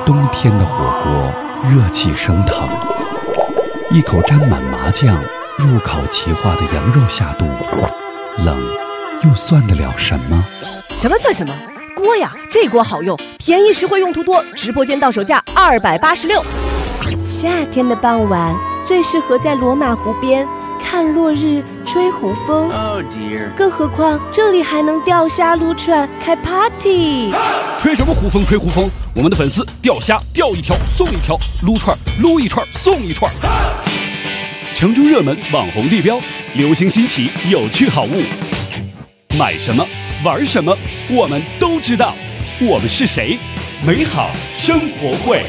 冬天的火锅热气升腾，一口沾满麻酱入烤齐化的羊肉下肚，冷又算得了什么？ 什么算什么？锅呀，这锅好用，便宜实惠，用途多，直播间到手价286。 夏天的傍晚最适合在罗马湖边看落日、吹湖风。更何况这里还能钓虾、撸串、开 party。 吹什么湖风？吹湖风！我们的粉丝钓虾钓一条送一条，撸串撸一串送一串。城中热门网红地标，流行新奇有趣好物，买什么玩什么我们都知道。我们是谁？美好生活会。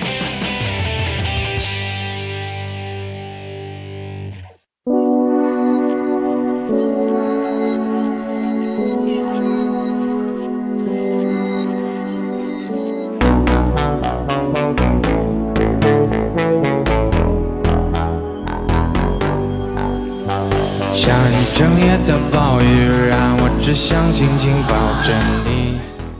下一整夜的暴雨，让我只想紧紧抱着你。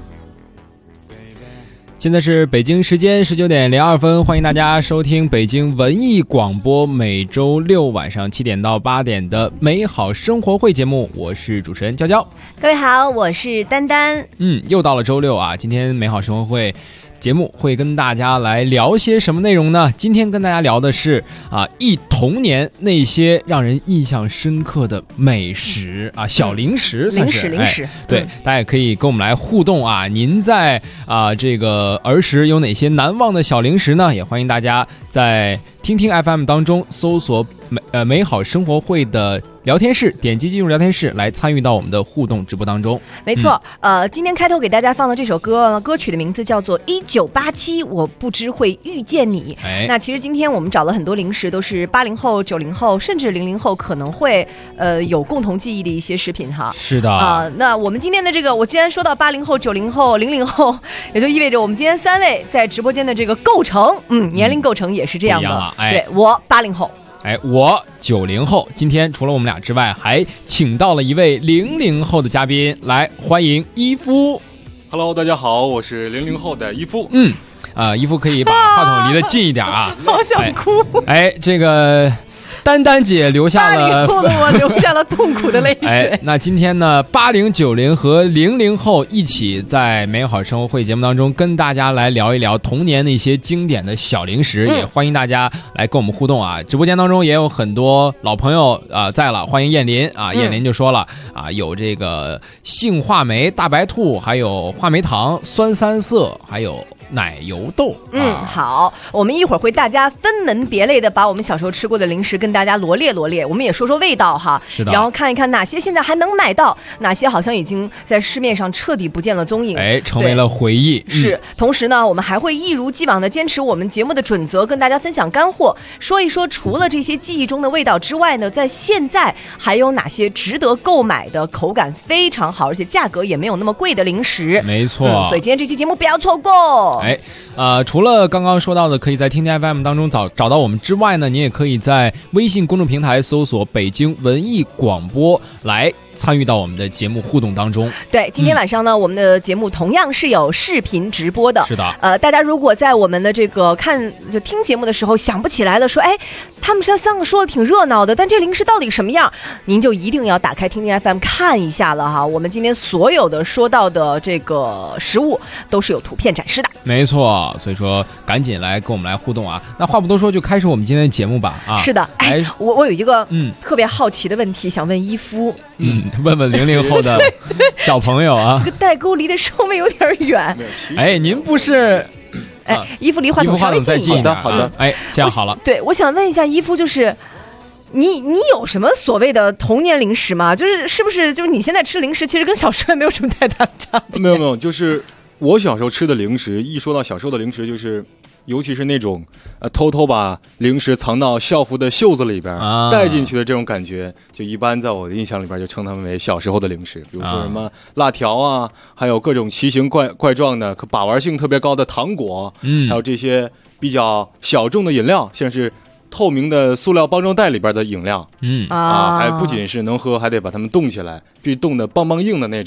现在是北京时间19点02分，欢迎大家收听北京文艺广播每周六晚上7点到8点的美好生活会节目，我是主持人娇娇。 各位好，我是丹丹。 又到了周六啊，今天美好生活会节目会跟大家来聊些什么内容呢？今天跟大家聊的是忆童年那些让人印象深刻的美食啊，小零食算是零食， 对，大家也可以跟我们来互动啊。您在这个儿时有哪些难忘的小零食呢？也欢迎大家在听听 FM 当中搜索美好生活会的聊天室，点击进入聊天室来参与到我们的互动直播当中。 没错，今天开头给大家放的这首歌曲的名字叫做1987，我不知会遇见你。那其实今天我们找了很多零食，都是80后、90后甚至00后可能会有共同记忆的一些食品哈。 是的那我们今天的这个，我既然说到80后、90后、00后，也就意味着我们今天3位在直播间的这个构成，年龄构成也是这样的。对，我80后。 我90后，今天除了我们俩之外，还请到了一位00后的嘉宾，来欢迎伊夫。 Hello， 大家好，我是00后的伊夫。 伊夫可以把话筒离得近一点啊。 好想哭。 这个丹丹姐留下了 80后的我留下了痛苦的泪水。 那今天呢，80、90和00后一起在美好生活会节目当中跟大家来聊一聊童年那些经典的小零食，也欢迎大家来跟我们互动啊。直播间当中也有很多老朋友在了，欢迎燕林啊。燕林就说了有这个杏话梅、大白兔，还有话梅糖、酸三色，还有奶油豆。 好，我们一会儿会大家分门别类的把我们小时候吃过的零食跟大家罗列罗列，我们也说说味道哈。 是的。 然后看一看哪些现在还能买到，哪些好像已经在市面上彻底不见了踪影， 成为了回忆。 是。同时呢，我们还会一如既往的坚持我们节目的准则，跟大家分享干货，说一说除了这些记忆中的味道之外呢，在现在还有哪些值得购买的、口感非常好而且价格也没有那么贵的零食。 没错。 所以今天这期节目不要错过。 除了刚刚说到的可以在听听 FM 当中找到我们之外呢，你也可以在微信公众平台搜索北京文艺广播来参与到我们的节目互动当中。 对，今天晚上呢，我们的节目同样是有视频直播的。 是的。 大家如果在我们的这个听节目的时候想不起来了，说他们这3个说的挺热闹的，但这零食到底什么样，您就一定要打开听听 FM 看一下了哈。我们今天所有的说到的这个食物都是有图片展示的。 没错，所以说赶紧来跟我们来互动啊。那话不多说，就开始我们今天的节目吧。 是的。我有一个特别好奇的问题想问伊夫。 问问00后的小朋友啊。 这个代沟离得稍微有点远。 您不是伊夫离话筒稍微近一点。 好的。 这样好了。 对，我想问一下伊夫，就是你有什么所谓的童年零食吗？是不是就是你现在吃零食其实跟小时候也没有什么太大的差别？ 没有，就是我小时候吃的零食，一说到小时候的零食，就是尤其是那种偷偷把零食藏到校服的袖子里边带进去的这种感觉，就一般在我的印象里边就称它们为小时候的零食。比如说什么辣条啊，还有各种奇形怪状的把玩性特别高的糖果，还有这些比较小众的饮料，像是透明的塑料包装袋里边的饮料，还不仅是能喝，还得把它们冻起来，必须冻得棒棒硬的那种。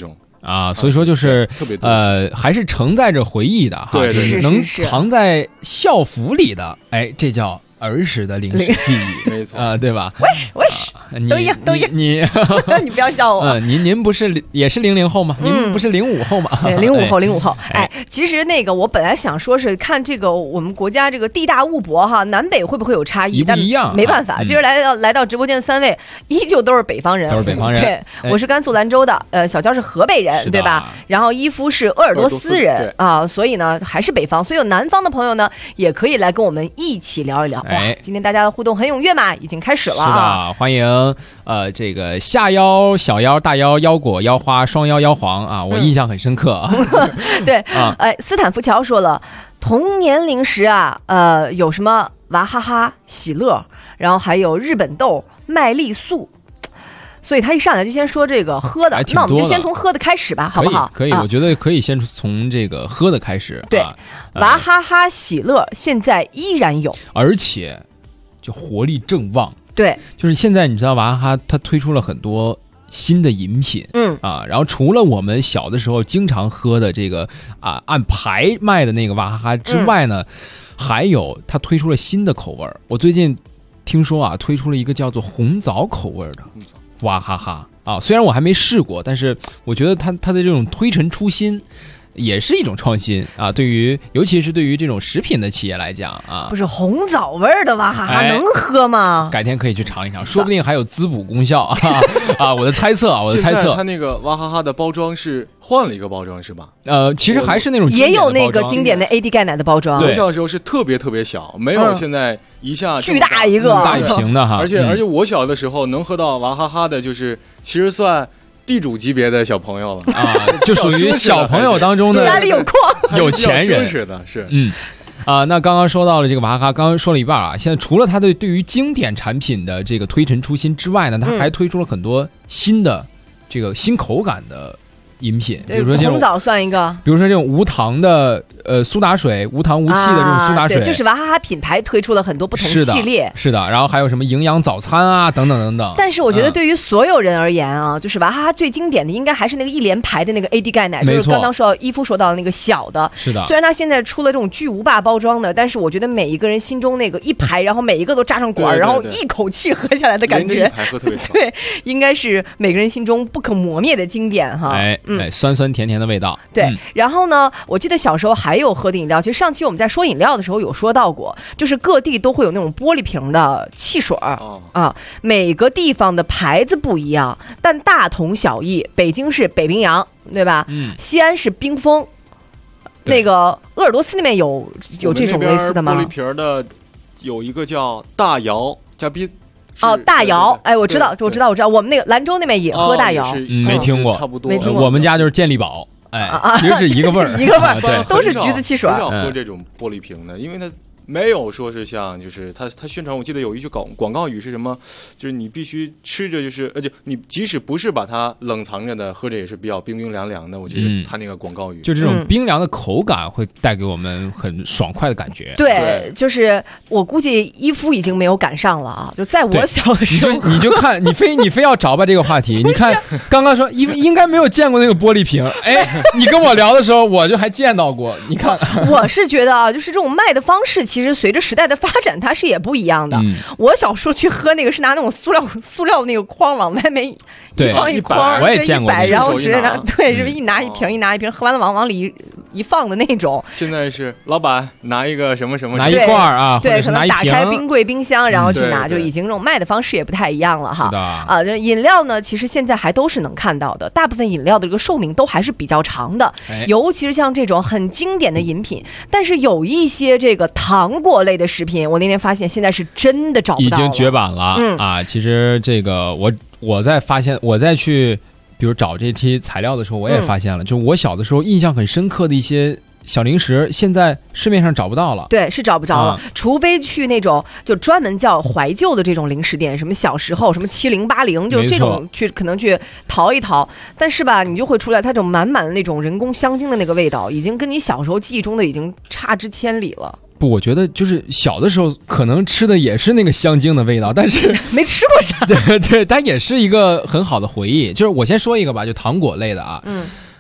啊，所以说就是特别还是承载着回忆的哈， 对是能藏在校服里的，哎，这叫儿时的零食记忆， 没错啊，对吧？ 我也是，都一样， 你你不要笑我。 您不是也是00后吗？您不是05后吗？ 对，05后。哎，其实那个我本来想说是看这个我们国家这个地大物博哈，南北会不会有差异？ 不一样， 但没办法，今儿来到直播间的3位，依旧都是北方人，对，我是甘肃兰州的，小娇是河北人，对吧？然后伊夫是鄂尔多斯人啊，所以呢还是北方，所以有南方的朋友呢也可以来跟我们一起聊一聊。哇，今天大家的互动很踊跃嘛，已经开始了。 是的，欢迎这个下腰、小腰、大腰、腰果、腰花、双腰、腰黄啊，我印象很深刻。 对啊，斯坦福桥说了，童年零食啊，有什么娃哈哈、喜乐，然后还有日本豆、麦丽素。所以他一上来就先说这个喝的，那我们就先从喝的开始吧，好不好？ 可以，我觉得可以先从这个喝的开始。 对，娃哈哈、喜乐现在依然有， 而且就活力正旺。 对， 就是现在你知道娃哈哈它推出了很多新的饮品，然后除了我们小的时候经常喝的这个按排卖的那个娃哈哈之外呢，还有它推出了新的口味。我最近听说推出了一个叫做红枣口味的娃哈哈啊，虽然我还没试过，但是我觉得它的这种推陈出新也是一种创新啊，尤其是对于这种食品的企业来讲啊， 不是红枣味儿的娃哈哈能喝吗？ 改天可以去尝一尝，说不定还有滋补功效啊！我的猜测。 现在它那个娃哈哈的包装是换了一个包装是吧？ 其实还是那种也有那个经典的 AD 钙奶的包装。 我小的时候是特别特别小，没有现在一下巨大一个大一瓶的哈。 而且我小的时候能喝到娃哈哈的，就是其实算地主级别的小朋友了啊，就属于小朋友当中的家里有矿有钱人是的，是那刚刚说到了这个娃哈哈，刚刚说了一半啊，现在除了它对于经典产品的这个推陈出新之外呢，它还推出了很多新的这个新口感的饮品，比如说这种红枣算一个， 比如说这种无糖的苏打水，无糖无气的这种苏打水， 对，就是娃哈哈品牌推出了很多不同系列， 是的，然后还有什么营养早餐啊，等等等等。 但是我觉得对于所有人而言啊，就是娃哈哈最经典的应该还是那个一连排的那个 AD 钙奶，就是刚刚伊夫说到的那个小的， 是的。 虽然它现在出了这种巨无霸包装的，但是我觉得每一个人心中那个一排，然后每一个都扎上管，然后一口气喝下来的感觉，对，应该是每个人心中不可磨灭的经典哈。 酸酸甜甜的味道。 对，然后呢，我记得小时候还有喝的饮料，其实上期我们在说饮料的时候有说到过，就是各地都会有那种玻璃瓶的汽水每个地方的牌子不一样，但大同小异。北京是北冰洋，对吧？西安是冰峰，那个鄂尔多斯那边有这种类似的吗？ 玻璃瓶的有一个叫大窑加冰。 大窑，我知道，我们那个兰州那边也喝大窑， 没听过， 差不多。 我们家就是健力宝，其实是一个味儿， 一个味儿，对，都是橘子汽水。 很少喝这种玻璃瓶的，因为它没有说是像，就是它宣传，我记得有一句广告语是什么，就是你必须吃着，就是而且你即使不是把它冷藏着的，喝着也是比较冰冰凉凉的。我觉得它那个广告语， 就这种冰凉的口感会带给我们很爽快的感觉。 对，就是我估计伊夫已经没有赶上了啊！就在我小的时候， 你就看你非要找吧这个话题。你看刚刚说应该没有见过那个玻璃瓶，你跟我聊的时候我就还见到过。你看， 我是觉得就是这种卖的方式。其实随着时代的发展，它是也不一样的。我小时候去喝那个是拿那种塑料那个筐往外面一筐， 我也见过， 然后直接是一拿一瓶，喝完了往里一放的那种。 现在是老板拿一个什么什么， 拿一罐啊， 对，可能打开冰冰柜、冰箱，然后去拿，就已经这种卖的方式也不太一样了哈。饮料呢，其实现在还都是能看到的，大部分饮料的这个寿命都还是比较长的，尤其是像这种很经典的饮品，但是有一些这个糖果类的食品，我那天发现现在是真的找不到了， 已经绝版了其实这个我在去比如找这些材料的时候，我也发现了，就我小的时候印象很深刻的一些小零食，现在市面上找不到了。 对，是找不着了，除非去那种就专门叫怀旧的这种零食店，什么小时候什么70、80，就是这种可能去淘一淘。但是吧，你就会出来它这种满满的那种人工香精的那个味道，已经跟你小时候记忆中的已经差之千里了。 不，我觉得就是小的时候可能吃的也是那个香精的味道，但是没吃过啥。 对，它也是一个很好的回忆。就是我先说一个吧，就糖果类的啊。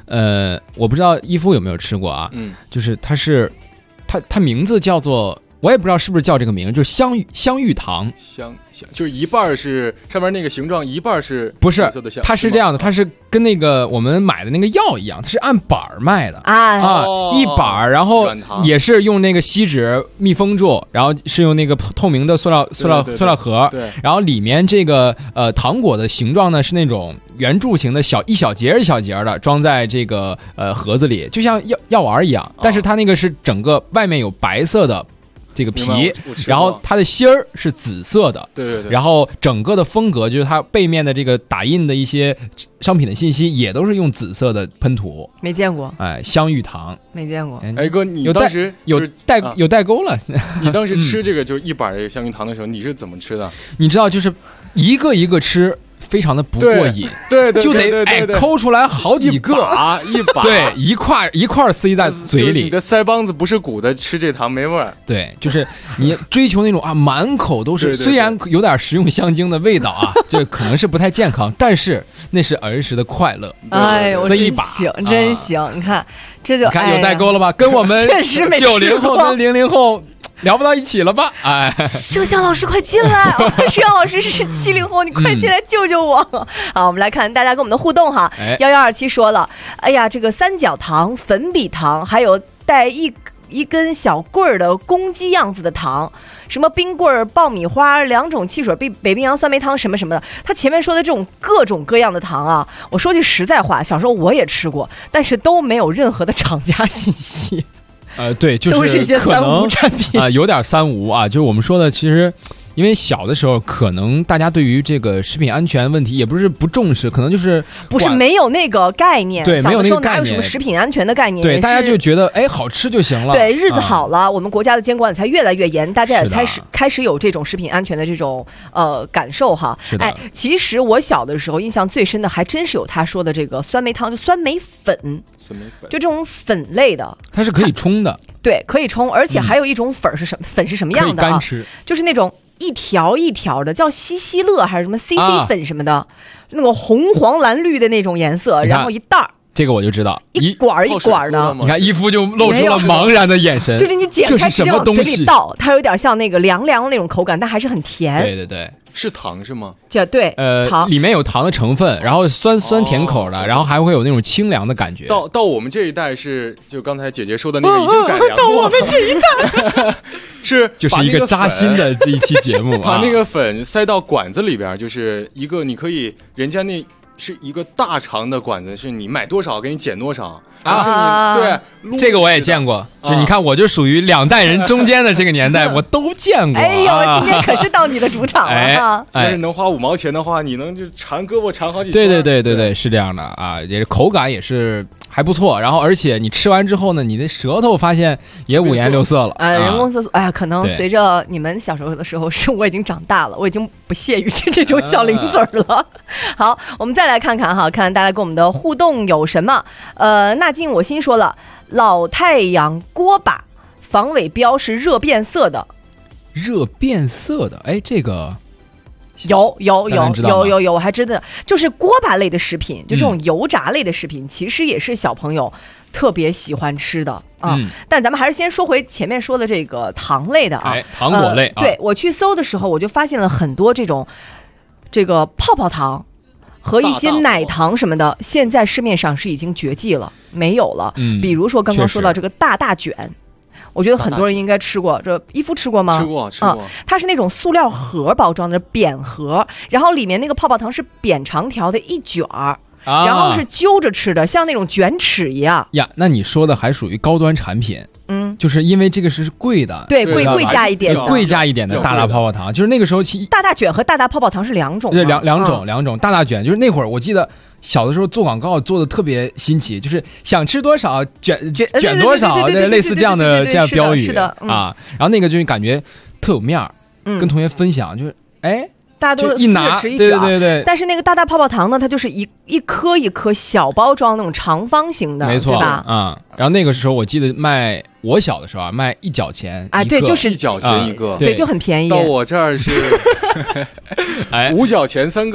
我不知道伊夫有没有吃过啊？就是它名字叫做。我也不知道是不是叫这个名，就是香芋糖， 就是一半是上面那个形状，一半是不是？ 紫色的香， 它是这样的，它是跟那个我们买的那个药一样，它是按板儿卖的一板儿，然后也是用那个锡纸密封住，然后是用那个透明的塑料盒， 对， 然后里面这个糖果的形状呢是那种圆柱形的一小节的，装在这个盒子里，就像药丸一样，但是它那个是整个外面有白色的。这个皮，然后它的芯儿是紫色的， 对， 然后整个的风格就是它背面的这个打印的一些商品的信息也都是用紫色的喷涂。 没见过， 香芋糖没见过。 哎哥，你当时有代沟了。 你当时吃这个就是一板这个香芋糖的时候，你是怎么吃的？ 你知道，就是一个一个吃。非常的不过瘾， 对， 就得抠出来好几个， 一把， 对，一块塞在嘴里。 你的腮帮子不是鼓的，吃这糖没味儿。 对，就是你追求那种满口都是，虽然有点食用香精的味道啊，这可能是不太健康，但是那是儿时的快乐。 哎， 塞一把， 真行，你看这就你看有代沟了吧？跟我们90后跟00后。聊不到一起了吧？哎， 郑翔老师快进来！郑翔老师是70后，你快进来救救我！好，我们来看大家跟我们的互动哈。1127说了，哎呀，这个三角糖、粉笔糖，还有带一根小棍儿的公鸡样子的糖，什么冰棍儿、爆米花、2种汽水、北冰洋酸梅汤什么什么的。他前面说的这种各种各样的糖啊，我说句实在话，小时候我也吃过，但是都没有任何的厂家信息。 对，就是都是一些三无产品有点三无啊，就是我们说的，其实因为小的时候可能大家对于这个食品安全问题也不是不重视，可能就是不是没有那个概念， 对，没有那个概念， 哪有什么食品安全的概念？ 对，大家就觉得好吃就行了。 对，日子好了，我们国家的监管才越来越严，大家也开始有这种食品安全的这种感受哈。 是的， 其实我小的时候印象最深的还真是有他说的这个酸梅汤，就酸梅粉，就这种粉类的， 它是可以冲的。 对，可以冲，而且还有一种粉是什么样的啊？ 可以干吃， 就是那种一条一条的，叫西西乐还是什么 CC 粉什么的，那个红黄蓝绿的那种颜色，然后一袋儿。 这个我就知道， 一管一管的。 你看伊夫就露出了茫然的眼神， 就是你剪开直接往嘴里倒，它有点像那个凉凉那种口感，但还是很甜。 对。 是糖是吗？ 对，糖里面有糖的成分，然后酸甜口的，然后还会有那种清凉的感觉。 到我们这一代是，就刚才姐姐说的那个已经改良过。 到我们这一代就是一个扎心的这一期节目， 把那个粉塞到管子里边，就是一个你可以人家那。是一个大长的管子，是你买多少给你减多少啊！ 对， 这个我也见过。就你看，我就属于2代人中间的这个年代，我都见过。 哎呦，今天可是到你的主场了！ 要是能花5毛钱的话，你能就缠胳膊缠好几圈。对，是这样的啊，也是口感也是还不错。然后，而且你吃完之后呢，你的舌头发现也5颜6色了。 人工色素，哎呀，可能随着你们小时候的时候，是我已经长大了，我已经不屑于吃这种小零嘴了。好，我们再来看看哈，看大家跟我们的互动有什么。那进我心说了，老太阳锅巴防伪标是热变色的。 热变色的，这个有，我还真的就是锅巴类的食品，就这种油炸类的食品，其实也是小朋友特别喜欢吃的啊。但咱们还是先说回前面说的这个糖类的啊， 糖果类。 对，我去搜的时候，我就发现了很多这个泡泡糖和一些奶糖什么的，现在市面上是已经绝迹了，没有了。比如说刚刚说到这个大卷。我觉得很多人应该吃过，这伊夫吃过吗？ 吃过。 它是那种塑料盒包装的扁盒，然后里面那个泡泡糖是扁长条的一卷儿，然后是揪着吃的，像那种卷尺一样。 呀，那你说的还属于高端产品。就是因为这个是贵的， 对，贵价一点的， 贵价一点的大泡泡糖，就是那个时候大卷和大泡泡糖是2种， 对，两种。大卷就是那会儿我记得。小的时候做广告做的特别新奇，就是想吃多少卷多少，类似这样的标语啊。然后那个就是感觉特有面儿，跟同学分享，就是大家都一拿，对。 但是那个大泡泡糖呢，它就是一颗一颗小包装那种长方形的， 没错， 对吧？ 然后那个时候我记得我小的时候卖1角钱啊，对，就是 1角钱一个， 对，就很便宜。 到我这儿是5角钱3个。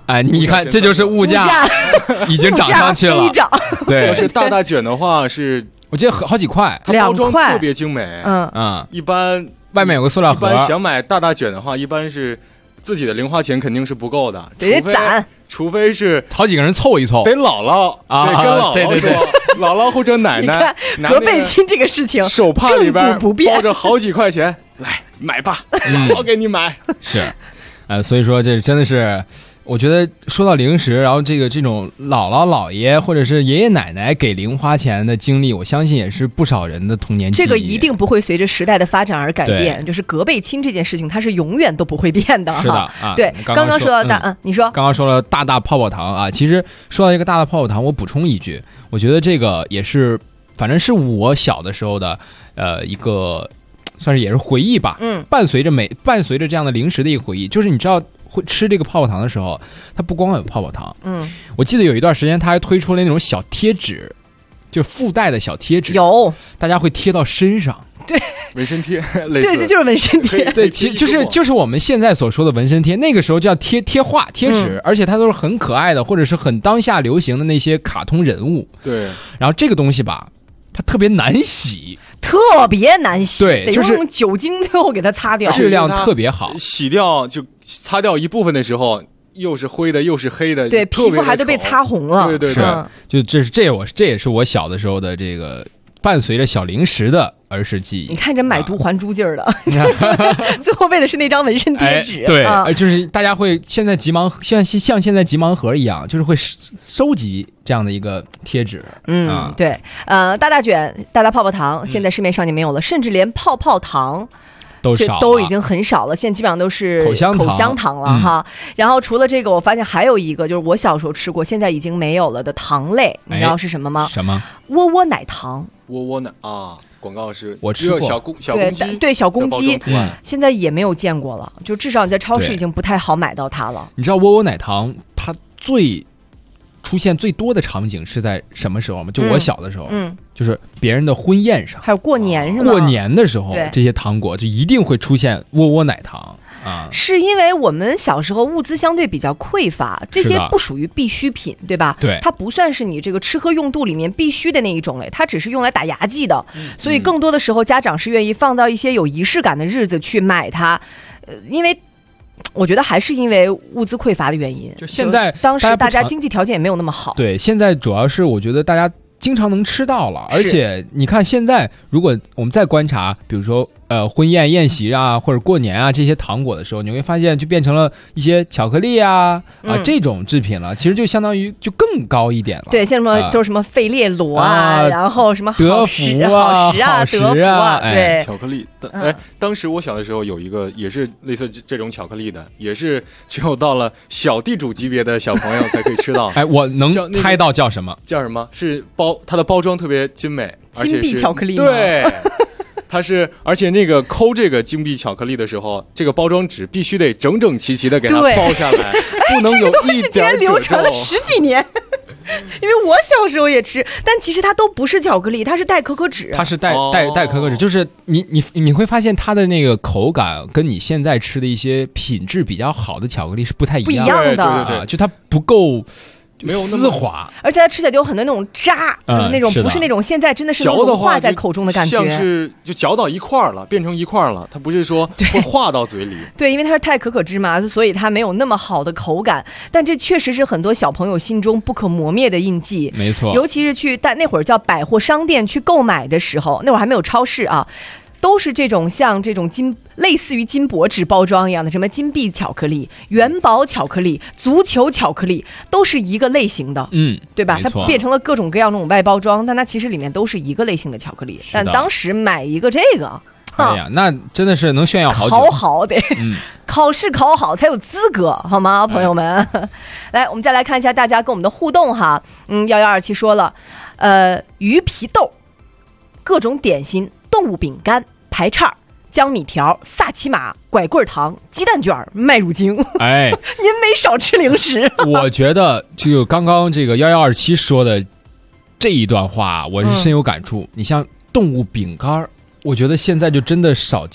哎，你看，这就是物价已经涨上去了。对， 要是大大卷的话是， 我记得好几块， 它包装特别精美。一般外面有个塑料盒。 一般想买大大卷的话，一般是自己的零花钱肯定是不够的， 得攒， 除非是好几个人凑一凑， 得姥姥啊，跟姥姥说，姥姥或者奶奶， 隔辈亲这个事情， 手帕里边包着好几块钱，来买吧，我给你买。 是，所以说这真的是。我觉得说到零食，然后这种姥姥姥爷或者是爷爷奶奶给零花钱的经历，我相信也是不少人的童年记忆。 这个一定不会随着时代的发展而改变，就是隔辈亲这件事情，它是永远都不会变的。 是的啊， 对，刚刚说到你说刚刚说了大大泡泡糖啊，其实说到这个大大泡泡糖，我补充一句，我觉得这个也是，反正是我小的时候的一个算是也是回忆吧。伴随着这样的零食的一个回忆，就是你知道。会吃这个泡泡糖的时候，它不光有泡泡糖，我记得有一段时间，它还推出了那种小贴纸，就附带的小贴纸， 有大家会贴到身上， 对， 纹身贴，类似， 对，这就是纹身贴， 对，其实就是我们现在所说的纹身贴，那个时候叫贴画、贴纸，而且它都是很可爱的，或者是很当下流行的那些卡通人物， 对， 然后这个东西吧，它特别难洗。 特别难洗， 对， 就是用酒精最后给它擦掉， 质量特别好。 洗掉就擦掉一部分的时候，又是灰的，又是黑的， 对，皮肤还都被擦红了。 对对对，就这也是我小的时候的这个伴随着小零食的儿时记忆。 你看这买椟还珠劲儿的，最后为的是那张纹身贴纸。 对，就是大家会现在像现在急盲盒一样，就是会收集这样的一个贴纸。 对，大大卷、大大泡泡糖，现在市面上也没有了，甚至连泡泡糖。都已经很少了，现在基本上都是口香糖了哈。然后除了这个，我发现还有一个，就是我小时候吃过，现在已经没有了的糖类，你知道是什么吗？ 什么？ 窝窝奶糖。 窝窝奶啊，广告是我吃过小公鸡， 对小公鸡，现在也没有见过了，就至少你在超市已经不太好买到它了。 你知道窝窝奶糖它出现最多的场景是在什么时候吗？就我小的时候，就是别人的婚宴上， 还有过年是吗？ 过年的时候，这些糖果就一定会出现窝窝奶糖啊。 是因为我们小时候物资相对比较匮乏，这些不属于必需品，对吧？ 对， 它不算是你这个吃喝用度里面必须的那一种类，它只是用来打牙祭的。所以更多的时候，家长是愿意放到一些有仪式感的日子去买它，因为。我觉得还是因为物资匮乏的原因， 就现在当时大家经济条件也没有那么好。 对，现在主要是我觉得大家经常能吃到了，而且你看现在，如果我们再观察，比如说婚宴宴席啊，或者过年啊这些糖果的时候，你会发现就变成了一些巧克力啊这种制品了，其实就相当于就更高一点了。 对，像什么都是什么费列罗然后什么德芙啊、 好时啊，对， 巧克力。当时我小的时候有一个也是类似这种巧克力的，也是只有到了小地主级别的小朋友才可以吃到。 我能猜到叫什么？ 叫什么？是它的包装特别精美，而且是金币巧克力。 对。它是，而且那个抠这个金币巧克力的时候，这个包装纸必须得整整齐齐的给它包下来，不能有一点流传了10几年。因为我小时候也吃，但其实它都不是巧克力，它是代可可脂。 它是代可可脂，就是你会发现它的那个口感跟你现在吃的一些品质比较好的巧克力是不太一样的， 对， 就它不够。没有丝滑， 而且它吃起来就有很多那种渣，那种不是那种现在真的是融化在口中的感觉， 像是就嚼到一块了，变成一块了，它不是说会化到嘴里。 对，因为它是代可可脂嘛，所以它没有那么好的口感，但这确实是很多小朋友心中不可磨灭的印记。 没错， 尤其是去那会儿叫百货商店去购买的时候，那会儿还没有超市啊。都是这种像这种类似于金箔纸包装一样的，什么金币巧克力、元宝巧克力、足球巧克力，都是一个类型的，对吧？它变成了各种各样那种外包装，但它其实里面都是一个类型的巧克力。但当时买一个这个， 哎呀，那真的是能炫耀好久。 考好得，考试考好才有资格，好吗，朋友们？来，我们再来看一下大家跟我们的互动哈。1127说了，鱼皮豆、各种点心、动物饼干、排叉、江米条、萨琪玛、拐棍糖、鸡蛋卷、麦乳精。 哎， 您没少吃零食。 我觉得就刚刚这个1127说的这一段话，我是深有感触。你像动物饼干，我觉得现在就真的少见了。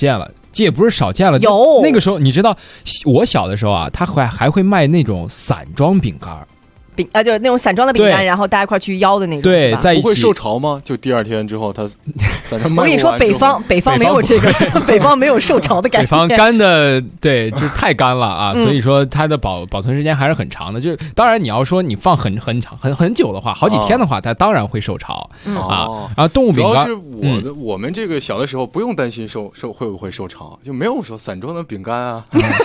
这也不是少见了。 有那个时候，你知道我小的时候啊，他还会卖那种散装饼干。 就是那种散装的饼干，然后大家一块去邀的那种。 对，在一起不会受潮吗？就第二天之后，它散装卖。 我跟你说，北方没有这个，北方没有受潮的感觉。 北方干的，对，就太干了啊，所以说它的保存时间还是很长的。就当然你要说你放很长很久的话，好几天的话，它当然会受潮啊。然后动物饼干， 主要是我们这个小的时候不用担心会不会受潮，就没有说散装的饼干啊。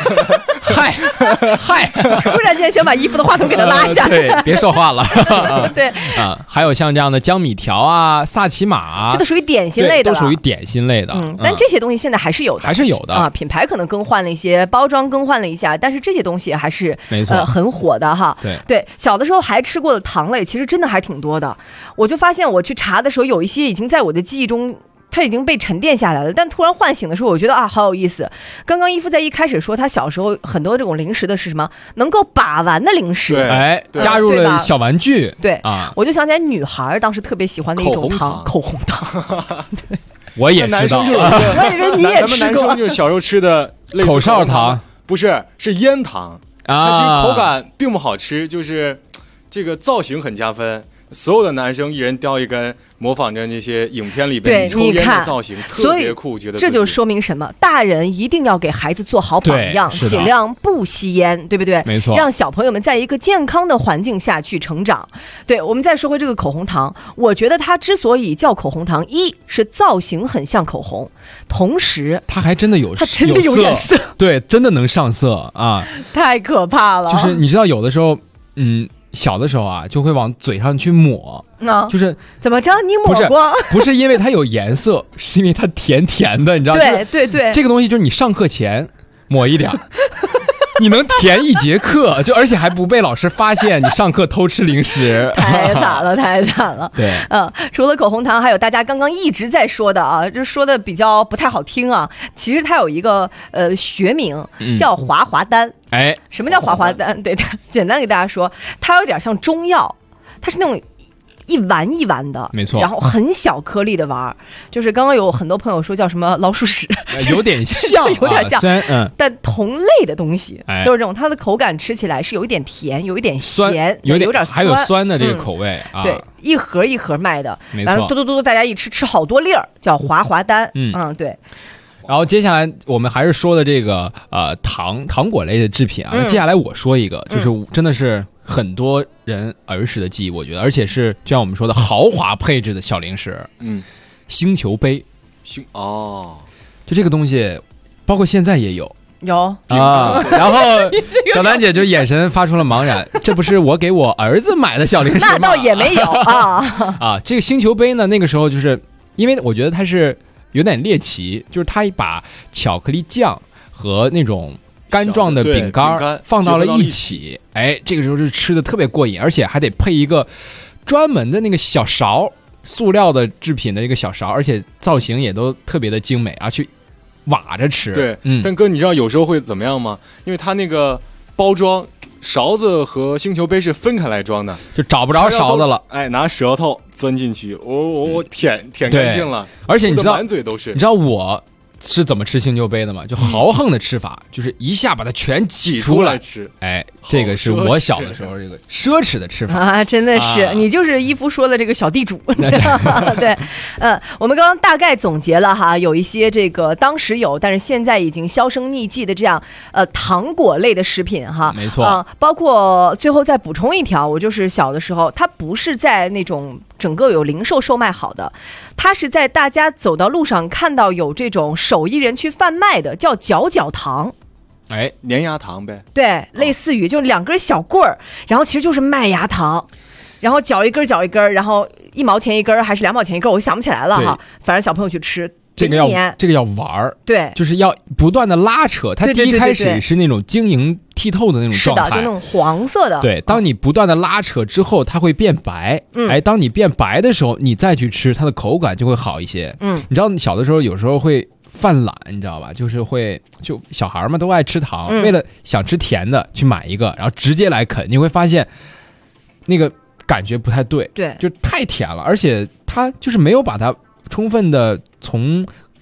嗨， 突然间想把衣服的话筒给它拉下。 对，别说话了。 对啊，还有像这样的江米条啊、萨琪玛啊， 这都属于点心类的了， 都属于点心类的。 但这些东西现在还是有的，啊，品牌可能更换了一些，包装更换了一下，但是这些东西还是没错， 很火的哈。对，小的时候还吃过的糖类，其实真的还挺多的。我就发现我去查的时候，有一些已经在我的记忆中。它已经被沉淀下来了，但突然唤醒的时候，我觉得啊，好有意思。刚刚伊夫在一开始说，他小时候很多这种零食的是什么？能够把玩的零食， 加入了小玩具， 对啊，我就想起来女孩当时特别喜欢的一种糖，口红糖。 我也知道， 我以为你也吃过。 咱们男生就是小时候吃的口哨糖， 不是烟糖啊，它其实口感并不好吃，就是这个造型很加分。所有的男生一人叼一根，模仿着那些影片里边抽烟的造型，特别酷。觉得这就说明什么？大人一定要给孩子做好榜样，尽量不吸烟，对不对？ 没错， 让小朋友们在一个健康的环境下去成长。对，我们再说回这个口红糖，我觉得它之所以叫口红糖，一是造型很像口红，同时它还真的有颜色， 对，真的能上色啊！ 太可怕了。 就是你知道，有的时候，小的时候啊，就会往嘴上去抹，就是怎么着？你抹过？ 不是因为它有颜色，是因为它甜甜的，你知道吗？ 对， 这个东西就是你上课前抹一点，你能甜一节课，就而且还不被老师发现你上课偷吃零食， 太惨了。 对， 除了口红糖，还有大家刚刚一直在说的啊，就说的比较不太好听啊。其实它有一个学名叫滑滑丹。什么叫滑滑丹？对，简单给大家说，它有点像中药，它是那种一丸一丸的， 没错， 然后很小颗粒的丸，就是刚刚有很多朋友说叫什么老鼠屎， 有点像， 有点像，但同类的东西都是这种，它的口感吃起来是有一点甜，有一点咸，有点酸， 还有酸的这个口味啊。 对，一盒一盒卖的， 完了嘟，大家一吃好多粒儿，叫滑滑丹。对。 然后接下来我们还是说的这个糖果类的制品啊。接下来我说一个，就是真的是很多人儿时的记忆，我觉得，而且是就像我们说的豪华配置的小零食。星球杯，就这个东西，包括现在也有啊。然后小丹姐就眼神发出了茫然，这不是我给我儿子买的小零食吗？ 那倒也没有啊。 这个星球杯呢，那个时候就是因为我觉得它是有点猎奇，就是他把巧克力酱和那种干状的饼干放到了一起，这个时候就吃的特别过瘾，而且还得配一个专门的那个小勺，塑料的制品的一个小勺，而且造型也都特别的精美啊，去挖着吃。 对，但哥，你知道有时候会怎么样吗？因为它那个包装勺子和星球杯是分开来装的， 就找不着勺子了。 拿舌头钻进去，我舔干净了。 而且你知道， 满嘴都是。 你知道我是怎么吃星球杯的吗？就豪横的吃法，就是一下把它全挤出来吃。 这个是我小的时候这个奢侈的吃法啊，真的是，你就是伊夫说的这个小地主。对，我们刚刚大概总结了哈，有一些这个当时有，但是现在已经销声匿迹的这样糖果类的食品哈， 没错， 包括最后再补充一条，我就是小的时候，它不是在那种整个有零售售卖好的，它是在大家走到路上看到有这种手艺人去贩卖的，叫嚼嚼糖。 粘牙糖呗。 对，类似于就2根小棍儿，然后其实就是麦芽糖，然后搅一根，然后1毛钱一根还是2毛钱一根，我想不起来了哈。反正小朋友去吃， 这个要玩儿， 对， 就是要不断的拉扯。它第一开始是那种晶莹剔透的那种状态， 是的，就那种黄色的。 对，当你不断的拉扯之后，它会变白。当你变白的时候，你再去吃，它的口感就会好一些。你知道，小的时候有时候会犯懒，你知道吧？就是就小孩嘛都爱吃糖，为了想吃甜的去买一个，然后直接来啃，你会发现那个感觉不太对， 对， 就太甜了，而且它就是没有把它充分的从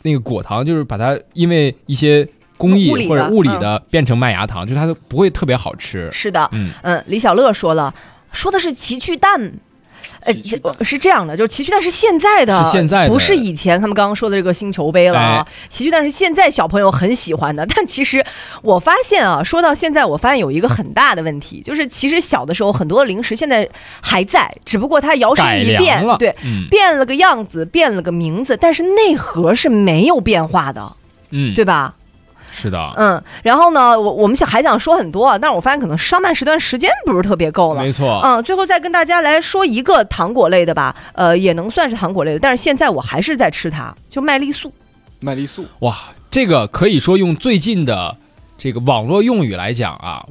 那个果糖，就是把它因为一些工艺或者物理的变成麦芽糖，就它都不会特别好吃。 是的，李小乐说的是奇趣蛋。是这样的，就是奇趣蛋是现在的，不是以前他们刚刚说的这个星球杯了啊。奇趣蛋是现在小朋友很喜欢的，但其实我发现啊，说到现在，我发现有一个很大的问题，就是其实小的时候很多的零食现在还在，只不过它摇身一变，对，变了个样子，变了个名字，但是内核是没有变化的，对吧？ 是的， 然后呢，我们还想说很多，但是我发现可能上半时段时间不是特别够了。 没错， 最后再跟大家来说一个糖果类的吧，也能算是糖果类的，但是现在我还是在吃它，就麦丽素。 麦丽素， 哇，这个可以说用最近的这个网络用语来讲啊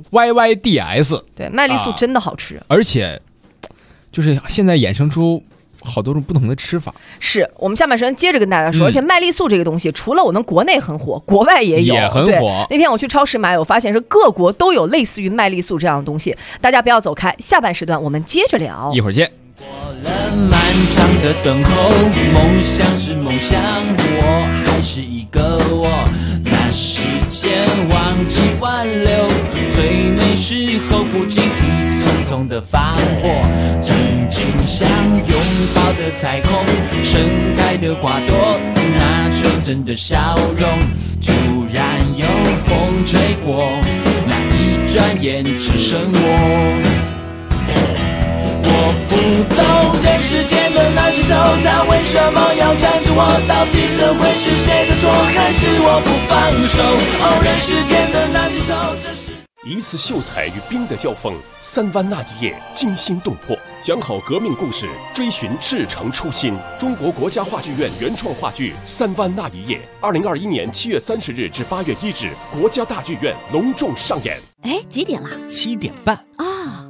，YYDS。 对，麦丽素真的好吃， 而且就是现在衍生出好多种不同的吃法。 是我们下半时段接着跟大家说，而且麦丽素这个东西，除了我们国内很火，国外也有， 也很火。 那天我去超市买，我发现是各国都有类似于麦丽素这样的东西。大家不要走开，下半时段我们接着聊， 一会儿见。 过了漫长的等候，梦想是梦想，我还是一个我，那时间忘记挽留，最美时候不经意匆匆的放火，曾经想拥抱的彩虹，盛开的花朵，那纯真的笑容，突然有风吹过，那一转眼只剩我。我不懂人世间的那些愁，他为什么要缠着我？到底这会是谁的错，还是我不放手？哦，人世间的那些愁，这是一次秀才与兵的交锋，3湾那一夜惊心动魄，讲好革命故事，追寻至诚初心。中国国家话剧院原创话剧《3湾那一夜》，2021年7月30日至8月1日，国家大剧院隆重上演。 哎，几点了 ？7点半啊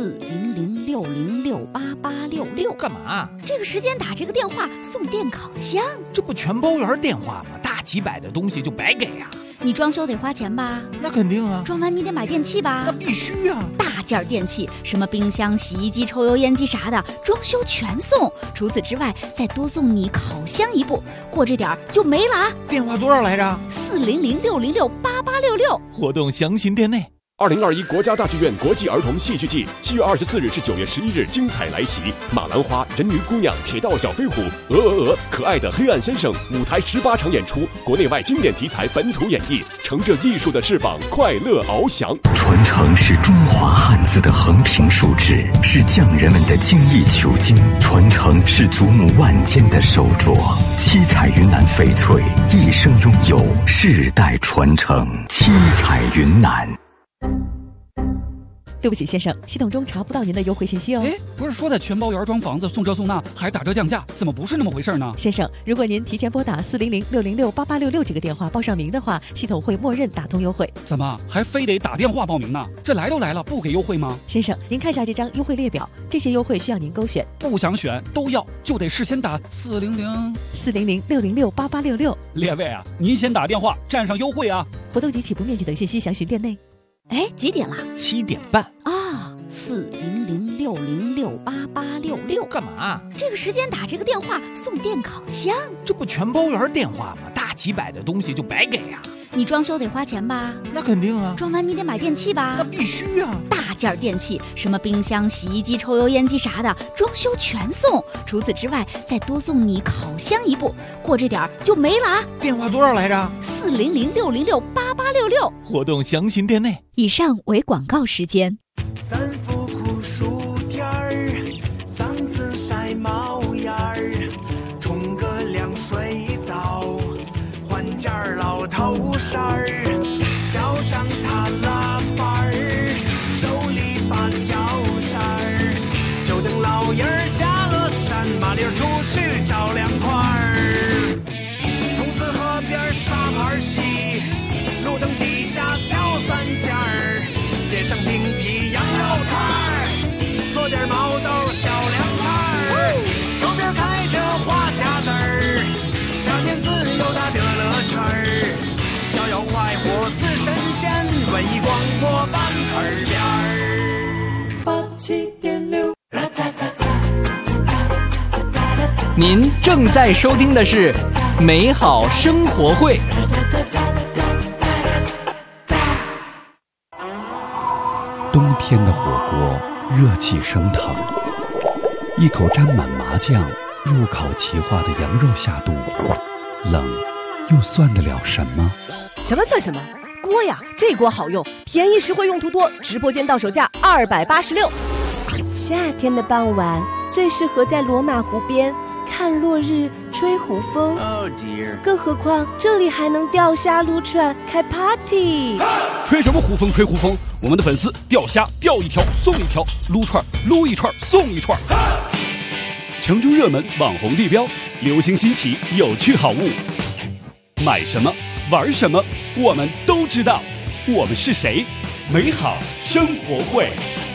！40060688866， 干嘛？ 这个时间打这个电话送电烤箱， 这不全包圆电话吗？大几百的东西就白给啊！ 你装修得花钱吧？ 那肯定啊！ 装完你得买电器吧？ 那必须啊！ 大件电器，什么冰箱、洗衣机、抽油烟机啥的，装修全送。除此之外，再多送你烤箱一部，过这点就没了啊！ 电话多少来着 ？40060688866， 活动详询店内。 2021国家大剧院国际儿童戏剧季7月24日至9月11日精彩来袭，马兰花、人鱼姑娘、铁道小飞虎、可爱的黑暗先生，舞台18场演出，国内外经典题材本土演绎，乘着艺术的翅膀，快乐翱翔。 传承是中华汉字的横平竖直，是匠人们的精益求精；传承是祖母万间的手镯。七彩云南翡翠，一生拥有，世代传承。七彩云南。 对不起，先生，系统中查不到您的优惠信息哦。 哎，不是说的全包圆装房子送这送那，还打折降价，怎么不是那么回事呢？ 先生，如果您提前拨打40060688866这个电话报上名的话，系统会默认打通优惠。 怎么还非得打电话报名呢？这来都来了，不给优惠吗？ 先生，您看下这张优惠列表，这些优惠需要您勾选。 不想选都要，就得事先打 40060688866。 列位啊，您先打电话占上优惠啊！ 活动及起步面积等信息详询店内。 哎，几点了 ？7点半啊！40060688866， 干嘛？ 这个时间打这个电话送电烤箱， 这不全包圆电话吗？大几百的东西就白给啊！ 你装修得花钱吧？ 那肯定啊！ 装完你得买电器吧？ 那必须啊！ 大件电器，什么冰箱、洗衣机、抽油烟机啥的，装修全送。除此之外，再多送你烤箱一部，过这点就没了啊！ 电话多少来着 ？40060688866， 活动详询店内。 以上为广告时间。 三伏酷暑天儿，嗓子晒冒烟儿，冲个凉水澡，换件老头衫儿，脚上踏拉板儿，手里把脚扇儿，就等老爷儿下了山，麻溜出去找凉快儿。桐梓河边沙盘棋，路灯底下敲三尖儿，点上冰皮羊肉串儿，做点毛豆小凉菜儿，手边开着花匣子儿，夏天自由的乐乐圈儿，逍遥快活似神仙，文艺广播版耳边儿。87.6， 年您正在收听的是美好生活会。 冬天的火锅热气升腾，一口沾满麻酱入口即化的羊肉下肚，冷又算得了什么？ 什么算什么？锅呀，这锅好用，便宜实惠，用途多，直播间到手价286。夏天的傍晚最适合在罗马湖边看落日、吹湖风。更何况这里还能钓虾、撸串、开 party。 吹什么湖风？吹湖风！我们的粉丝钓虾钓一条送一条，撸串撸一串送一串。城中热门网红地标，流行新奇有趣好物，买什么玩什么我们都知道。我们是谁？美好生活会。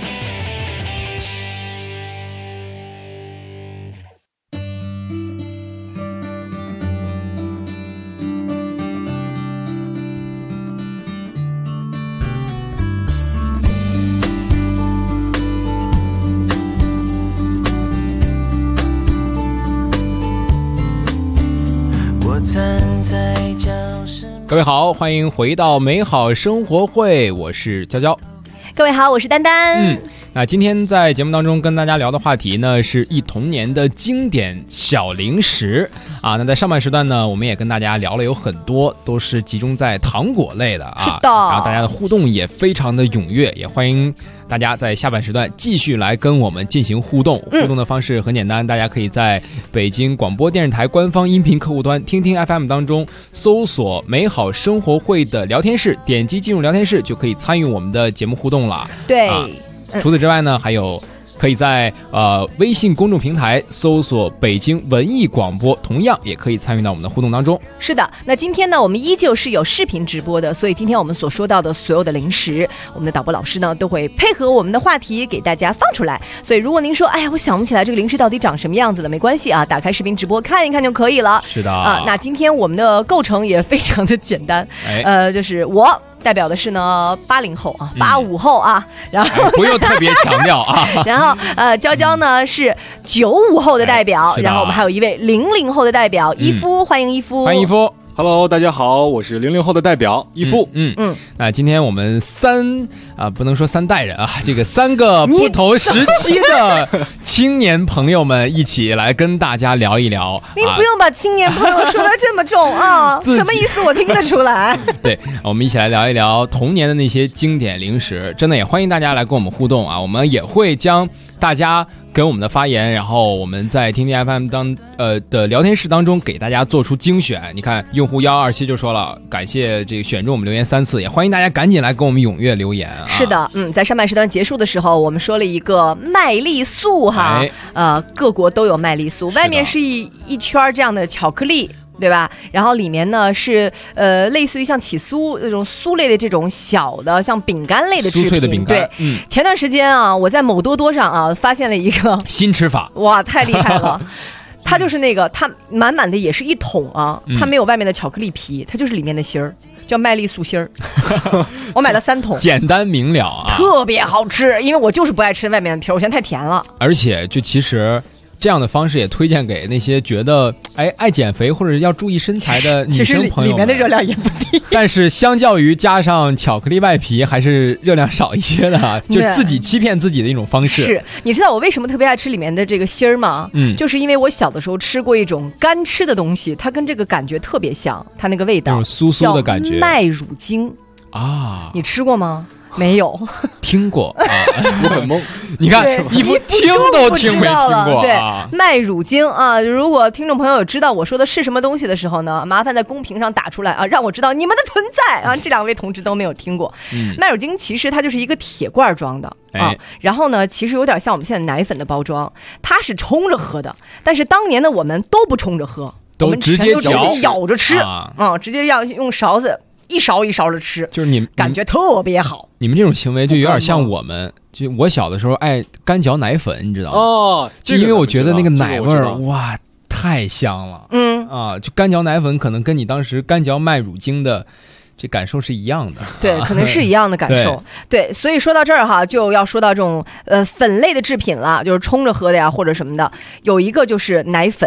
各位好，欢迎回到美好生活会，我是娇娇。 各位好，我是丹丹。 那今天在节目当中跟大家聊的话题呢，是忆童年的经典小零食啊。那在上半时段呢，我们也跟大家聊了有很多，都是集中在糖果类的啊。 是的。 然后大家的互动也非常的踊跃，也欢迎大家在下半时段继续来跟我们进行互动。互动的方式很简单，大家可以在北京广播电视台官方音频客户端听听 FM 当中搜索美好生活会的聊天室，点击进入聊天室就可以参与我们的节目互动了。 对。 除此之外呢，还有可以在微信公众平台搜索北京文艺广播，同样也可以参与到我们的互动当中。 是的，那今天呢，我们依旧是有视频直播的，所以今天我们所说到的所有的零食，我们的导播老师呢都会配合我们的话题给大家放出来。所以如果您说，哎呀，我想不起来这个零食到底长什么样子了，没关系啊，打开视频直播看一看就可以了。 是的啊，那今天我们的构成也非常的简单，就是我代表的是呢80后啊，85后啊，然后不用特别强调啊。 然后娇娇呢是95后的代表，然后我们还有一位00后的代表伊夫，欢迎伊夫， 欢迎伊夫。 Hello， 大家好，我是00后的代表伊夫。 那今天我们不能说3代人啊，这个3个不同时期的青年朋友们一起来跟大家聊一聊。 您不用把青年朋友说得这么重啊，什么意思我听得出来。 对，我们一起来聊一聊童年的那些经典零食，真的也欢迎大家来跟我们互动啊，我们也会将大家跟我们的发言，然后我们在听听 FM 的聊天室当中给大家做出精选。你看用户1227就说了，感谢这个选中我们留言3次，也欢迎大家赶紧来跟我们踊跃留言啊。 是的，在上半时段结束的时候，我们说了一个麦丽素哈，各国都有麦丽素，外面是一圈这样的巧克力。对吧？然后里面呢是类似于像起酥那种酥类的这种小的像饼干类的制品， 酥脆的饼干。 对，前段时间啊，我在某多多上啊发现了一个新吃法， 哇，太厉害了！它就是那个，它满满的也是一桶啊，它没有外面的巧克力皮，它就是里面的芯儿，叫麦丽素芯儿。我买了3桶， 简单明了啊， 特别好吃。因为我就是不爱吃外面的皮儿，我嫌太甜了。 而且就其实这样的方式也推荐给那些觉得爱减肥或者要注意身材的女生朋友们。 里面的热量也不低， 但是相较于加上巧克力外皮，还是热量少一些的，就自己欺骗自己的一种方式。 是，你知道我为什么特别爱吃里面的这个芯儿吗？就是因为我小的时候吃过一种干吃的东西，它跟这个感觉特别像，它那个味道那种酥酥的感觉， 麦乳精啊，你吃过吗？没有， 听过啊， 我很懵。 你看，衣服听都听没听过对，麦乳精啊！如果听众朋友有知道我说的是什么东西的时候呢，麻烦在公屏上打出来啊，让我知道你们的存在啊！这2位同志都没有听过。麦乳精其实它就是一个铁罐装的啊，然后呢，其实有点像我们现在奶粉的包装，它是冲着喝的，但是当年的我们都不冲着喝， 都直接咬着吃啊，直接要用勺子。一勺一勺的吃， 就是你感觉特别好。 你们这种行为就有点像我们，就我小的时候爱干嚼奶粉，你知道吗？ 哦， 因为我觉得那个奶味儿，哇，太香了。就干嚼奶粉可能跟你当时干嚼麦乳精的这感受是一样的。 对，可能是一样的感受。对，所以说到这儿哈，就要说到这种粉类的制品了，就是冲着喝的呀或者什么的。有一个就是奶粉。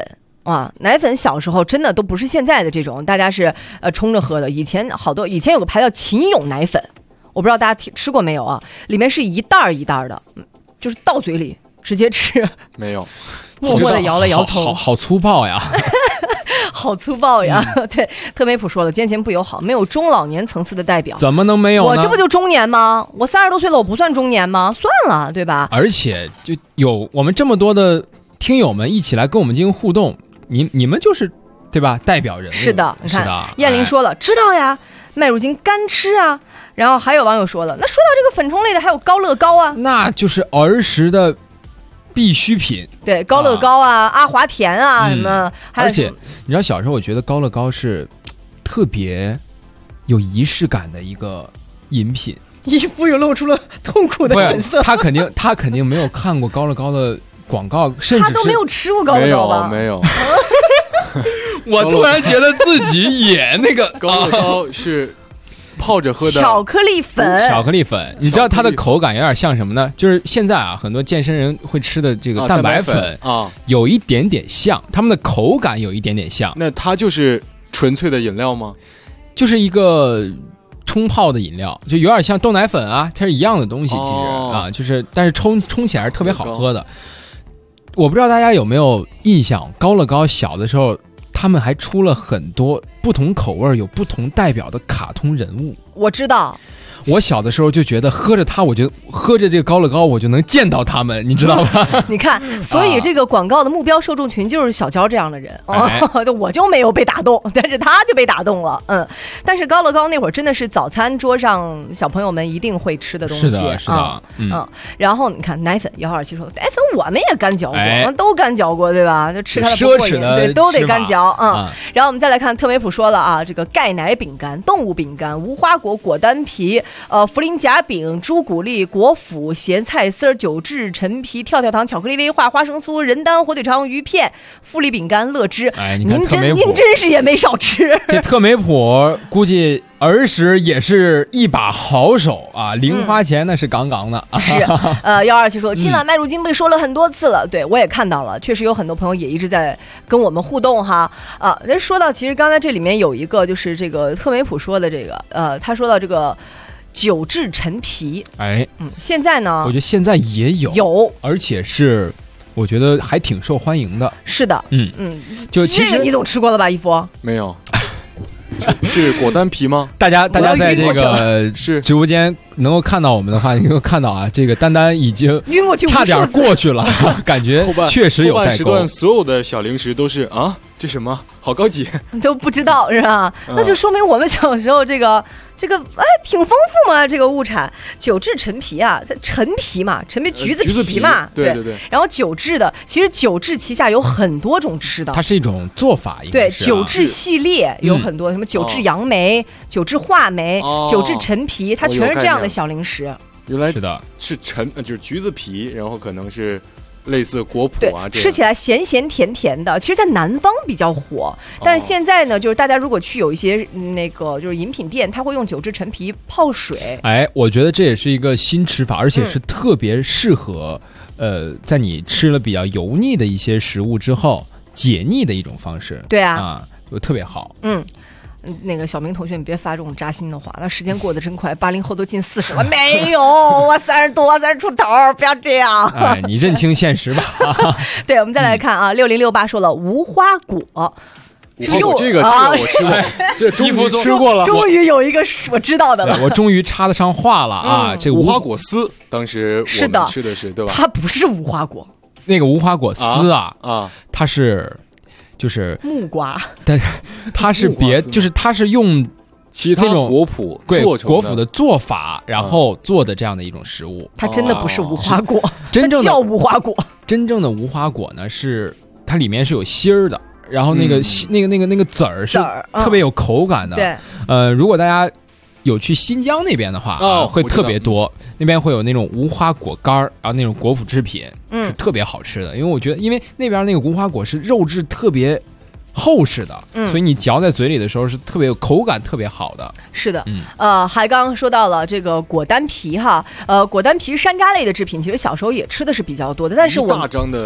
啊，奶粉小时候真的都不是现在的这种，大家是冲着喝的。以前有个牌叫秦勇奶粉，我不知道大家吃过没有啊？里面是一袋一袋的，就是到嘴里直接吃。 没有， 默默的摇了摇头， 好粗暴呀。 好粗暴呀！对，特梅普说了，今天节目不友好，没有中老年层次的代表。 怎么能没有呢？ 我这不就中年吗？我30多岁了，我不算中年吗？算了，对吧？ 而且就有我们这么多的听友们一起来跟我们进行互动，你们就是对吧？代表人物。 是的，你看，燕玲说了，知道呀，麦乳精干吃啊。然后还有网友说了，那说到这个粉冲类的，还有高乐高啊， 那就是儿时的必需品。 对，高乐高啊，阿华田啊，什么， 而且你知道，小时候我觉得高乐高是特别有仪式感的一个饮品。 一夫又露出了痛苦的神色。 他肯定没有看过高乐高的广告，甚至他都没有吃过高乐高吧？ 没有。 我突然觉得自己也那个高乐高是泡着喝的巧克力粉， 你知道它的口感有点像什么呢？就是现在啊，很多健身人会吃的这个蛋白粉啊， 有一点点像，它们的口感有一点点像。 那它就是纯粹的饮料吗？ 就是一个冲泡的饮料，就有点像豆奶粉啊，它是一样的东西，其实啊，就是但是冲起来是特别好喝的。我不知道大家有没有印象，高乐高小的时候他们还出了很多不同口味有不同代表的卡通人物。 我知道， 我小的时候就觉得喝着它，我就喝着这个高乐高，我就能见到他们，你知道吧？ 你看，所以这个广告的目标受众群就是小娇这样的人。我就没有被打动，但是他就被打动了。但是高乐高那会儿真的是早餐桌上小朋友们一定会吃的东西。 是的， 然后你看奶粉，1227说，奶粉我们也干嚼过，都干嚼过，对吧？就吃它的奢侈的， 对，都得干嚼。然后我们再来看特梅普说了啊，这个钙奶饼干、动物饼干、无花果果丹皮。茯苓夹饼、朱古力、果脯、咸菜丝、酒制陈皮、跳跳糖、巧克力威化、花生酥、人丹、火腿肠、鱼片、富力饼干、乐之。您真是也没少吃。 这特梅普估计儿时也是一把好手啊，零花钱那是杠杠的。 是，1227说，今晚麦乳精被说了很多次了，对我也看到了，确实有很多朋友也一直在跟我们互动哈。说到其实刚才这里面有一个就是这个特梅普说的这个，他说到这个。酒制陈皮，现在呢？ 我觉得现在也有，而且是我觉得还挺受欢迎的。 是的， 就其实你总吃过了吧，一夫？ 没有，是果丹皮吗？ 大家在这个直播间能够看到我们的话，你能够看到啊，这个丹丹已经晕过去， 差点过去了，感觉确实有代沟。 后半时段所有的小零食都是啊，这什么好高级， 都不知道是吧？那就说明我们小时候这个挺丰富嘛，这个物产。酒制陈皮啊，陈皮嘛，陈皮橘子皮嘛， 对。 然后酒制的，其实酒制旗下有很多种吃的， 它是一种做法， 对，酒制系列有很多，什么酒制杨梅、酒制话梅、酒制陈皮，它全是这样的小零食。 原来是的， 是就是橘子皮，然后可能是。类似果脯啊， 吃起来咸咸甜甜的，其实在南方比较火，但是现在呢，就是大家如果去有一些那个就是饮品店，他会用酒制陈皮泡水。 我觉得这也是一个新吃法，而且是特别适合在你吃了比较油腻的一些食物之后解腻的一种方式。 对啊， 就特别好。 那个小明同学，你别发这种扎心的话，那时间过得真快，80后都近40了，没有，我30多，30出头，不要这样。 你认清现实吧。 对，我们再来看啊，6068说了无花果。 这个我吃过，这终于吃过了， 终于有一个我知道的了。 我终于插得上话了啊！这无花果丝，当时我们吃的是对吧？ 它不是无花果， 那个无花果丝它是。就是木瓜， 但它是就是它是用其他果脯做成果脯的做法，然后做的这样的一种食物。 它真的不是无花果， 真正的叫无花果。 真正的无花果呢，是它里面是有芯儿的，然后那个籽儿是特别有口感的。 对， 如果大家有去新疆那边的话，会特别多，那边会有那种无花果干儿，然后那种果脯制品，是特别好吃的。因为我觉得，因为那边那个无花果是肉质特别厚实的，所以你嚼在嘴里的时候是特别有口感，特别好的。 是的，还刚刚说到了这个果丹皮哈，果丹皮是山楂类的制品，其实小时候也吃的是比较多的，但是一大张的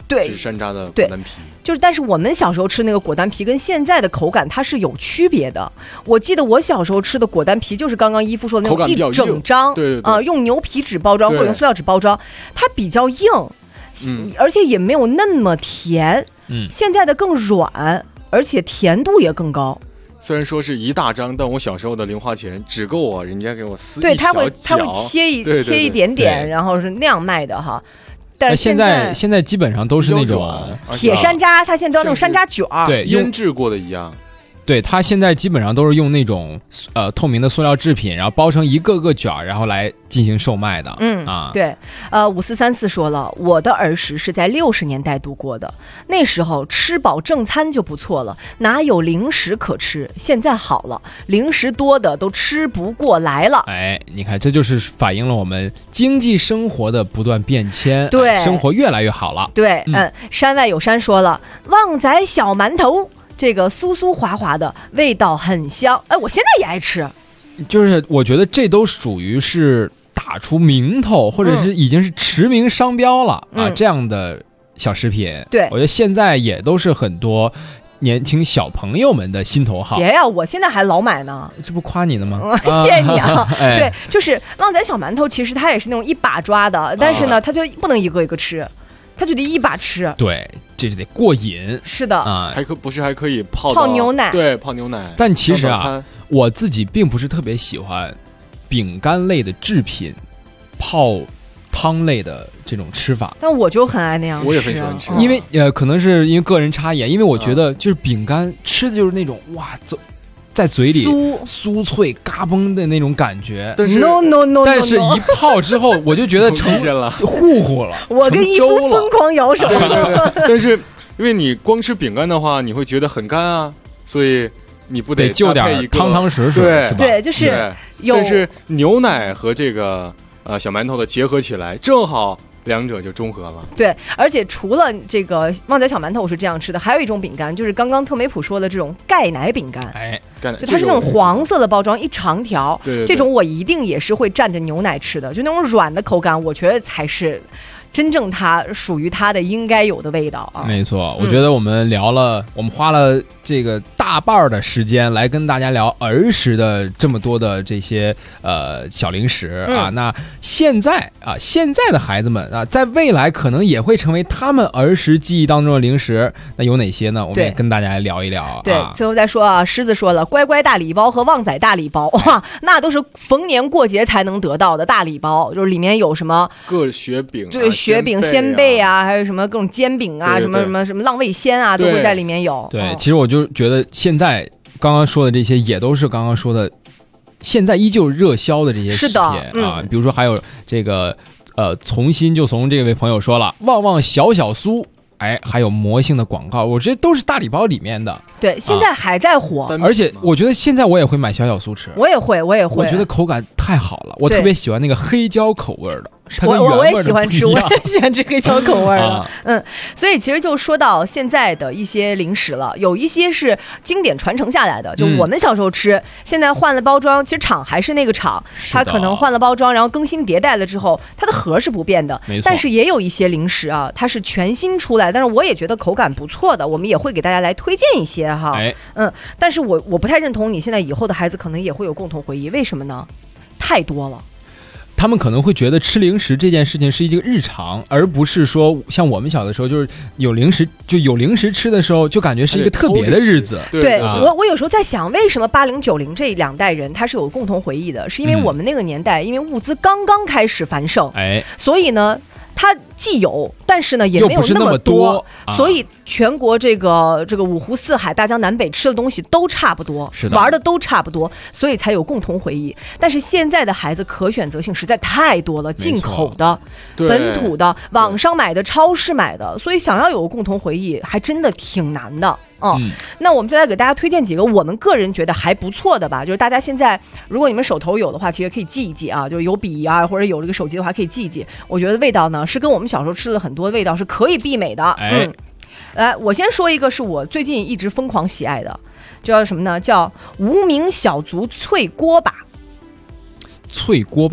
对， 是山楂的果丹皮。 就是，但是我们小时候吃那个果丹皮跟现在的口感它是有区别的。我记得我小时候吃的果丹皮就是刚刚伊夫说的那种一整张， 对用牛皮纸包装或者用塑料纸包装，它比较硬，而且也没有那么甜。现在的更软，而且甜度也更高。 虽然说是一大张，但我小时候的零花钱只够我人家给我撕对， 一小角， 他会切一点点，然后是那样卖的哈。但是现在基本上都是那种铁山楂，它现在都要那种山楂卷儿， 对， 腌制过的一样。 对，它现在基本上都是用那种透明的塑料制品，然后包成一个个卷儿，然后来进行售卖的。 对。5434说了，我的儿时是在60年代度过的，那时候吃饱正餐就不错了，哪有零食可吃？现在好了，零食多的都吃不过来了。 哎，你看，这就是反映了我们经济生活的不断变迁， 对， 生活越来越好了。 对，山外有山说了，旺仔小馒头。这个酥酥滑滑的味道很香，哎，我现在也爱吃。 就是我觉得这都属于是打出名头，或者是已经是驰名商标了啊，这样的小食品。 对， 我觉得现在也都是很多年轻小朋友们的心头好。 别呀，我现在还老买呢。 这不夸你的吗？ 谢谢你啊。对，就是旺仔小馒头，其实它也是那种一把抓的，但是呢，它就不能一个一个吃。他就得一把吃， 对，这就得过瘾。 是的啊， 还可以泡牛奶， 对，泡牛奶。 但其实啊，我自己并不是特别喜欢饼干类的制品泡汤类的这种吃法， 但我就很爱那样吃。 我也很喜欢吃， 因为可能是因为个人差异，因为我觉得就是饼干吃的就是那种哇在嘴里酥脆嘎嘣的那种感觉， 但是 no， 但是一泡之后我就觉得成糊糊了， 我跟一夫疯狂摇手。 但是因为你光吃饼干的话，你会觉得很干啊，所以你不得就点汤水， 对对，就是有。 但是牛奶和这个小馒头的结合起来，正好。两者就中和了。 对，而且除了这个旺仔小馒头我是这样吃的，还有一种饼干，就是刚刚特梅普说的这种钙奶饼干。 哎， 钙奶， 就它是那种黄色的包装，一长条。 对， 这种我一定也是会蘸着牛奶吃的，就那种软的口感，我觉得才是真正它属于它的应该有的味道啊。 没错，我觉得我们我们花了这个大半的时间来跟大家聊儿时的这么多的这些小零食啊。那现在的孩子们啊，在未来可能也会成为他们儿时记忆当中的零食。那有哪些呢？我们也跟大家来聊一聊。 对，最后再说啊，狮子说了，乖乖大礼包和旺仔大礼包，哇，那都是逢年过节才能得到的大礼包，就是里面有什么各雪饼， 对，雪饼、鲜贝啊，还有什么各种煎饼啊， 对什么浪味仙啊，都会在里面有。 对，其实我就觉得现在刚刚说的这些也都是刚刚说的，现在依旧热销的这些食品啊，比如说还有这个从这位朋友说了，旺旺小酥。哎，还有魔性的广告，我觉得都是大礼包里面的。 对，现在还在火， 而且我觉得现在我也会买小酥吃。 我也会， 我觉得口感太好了，我特别喜欢那个黑椒口味的。 我也喜欢吃，我也喜欢吃黑椒口味的。所以其实就说到现在的一些零食了，有一些是经典传承下来的，就我们小时候吃，现在换了包装，其实厂还是那个厂，它可能换了包装，然后更新迭代了之后，它的盒是不变的。但是也有一些零食啊，它是全新出来，但是我也觉得口感不错的，我们也会给大家来推荐一些哈。但是我不太认同你现在以后的孩子可能也会有共同回忆，为什么呢？太多了。 他们可能会觉得吃零食这件事情是一个日常，而不是说像我们小的时候，就是有零食吃的时候，就感觉是一个特别的日子。 对，我有时候在想，为什么80、90这两代人他是有共同回忆的？是因为我们那个年代，因为物资刚刚开始繁盛，所以呢。它既有，但是呢也没有那么多，所以全国这个五湖四海、大江南北吃的东西都差不多，玩的都差不多，所以才有共同回忆。但是现在的孩子可选择性实在太多了，进口的、本土的、网上买的、超市买的，所以想要有共同回忆还真的挺难的。那我们就来给大家推荐几个我们个人觉得还不错的吧，就是大家现在如果你们手头有的话，其实可以记一记啊，就是有笔啊或者有这个手机的话可以记一记。我觉得味道呢是跟我们小时候吃的很多味道是可以媲美的。来，我先说一个是我最近一直疯狂喜爱的，叫什么呢？叫无名小卒脆锅巴。 脆锅巴，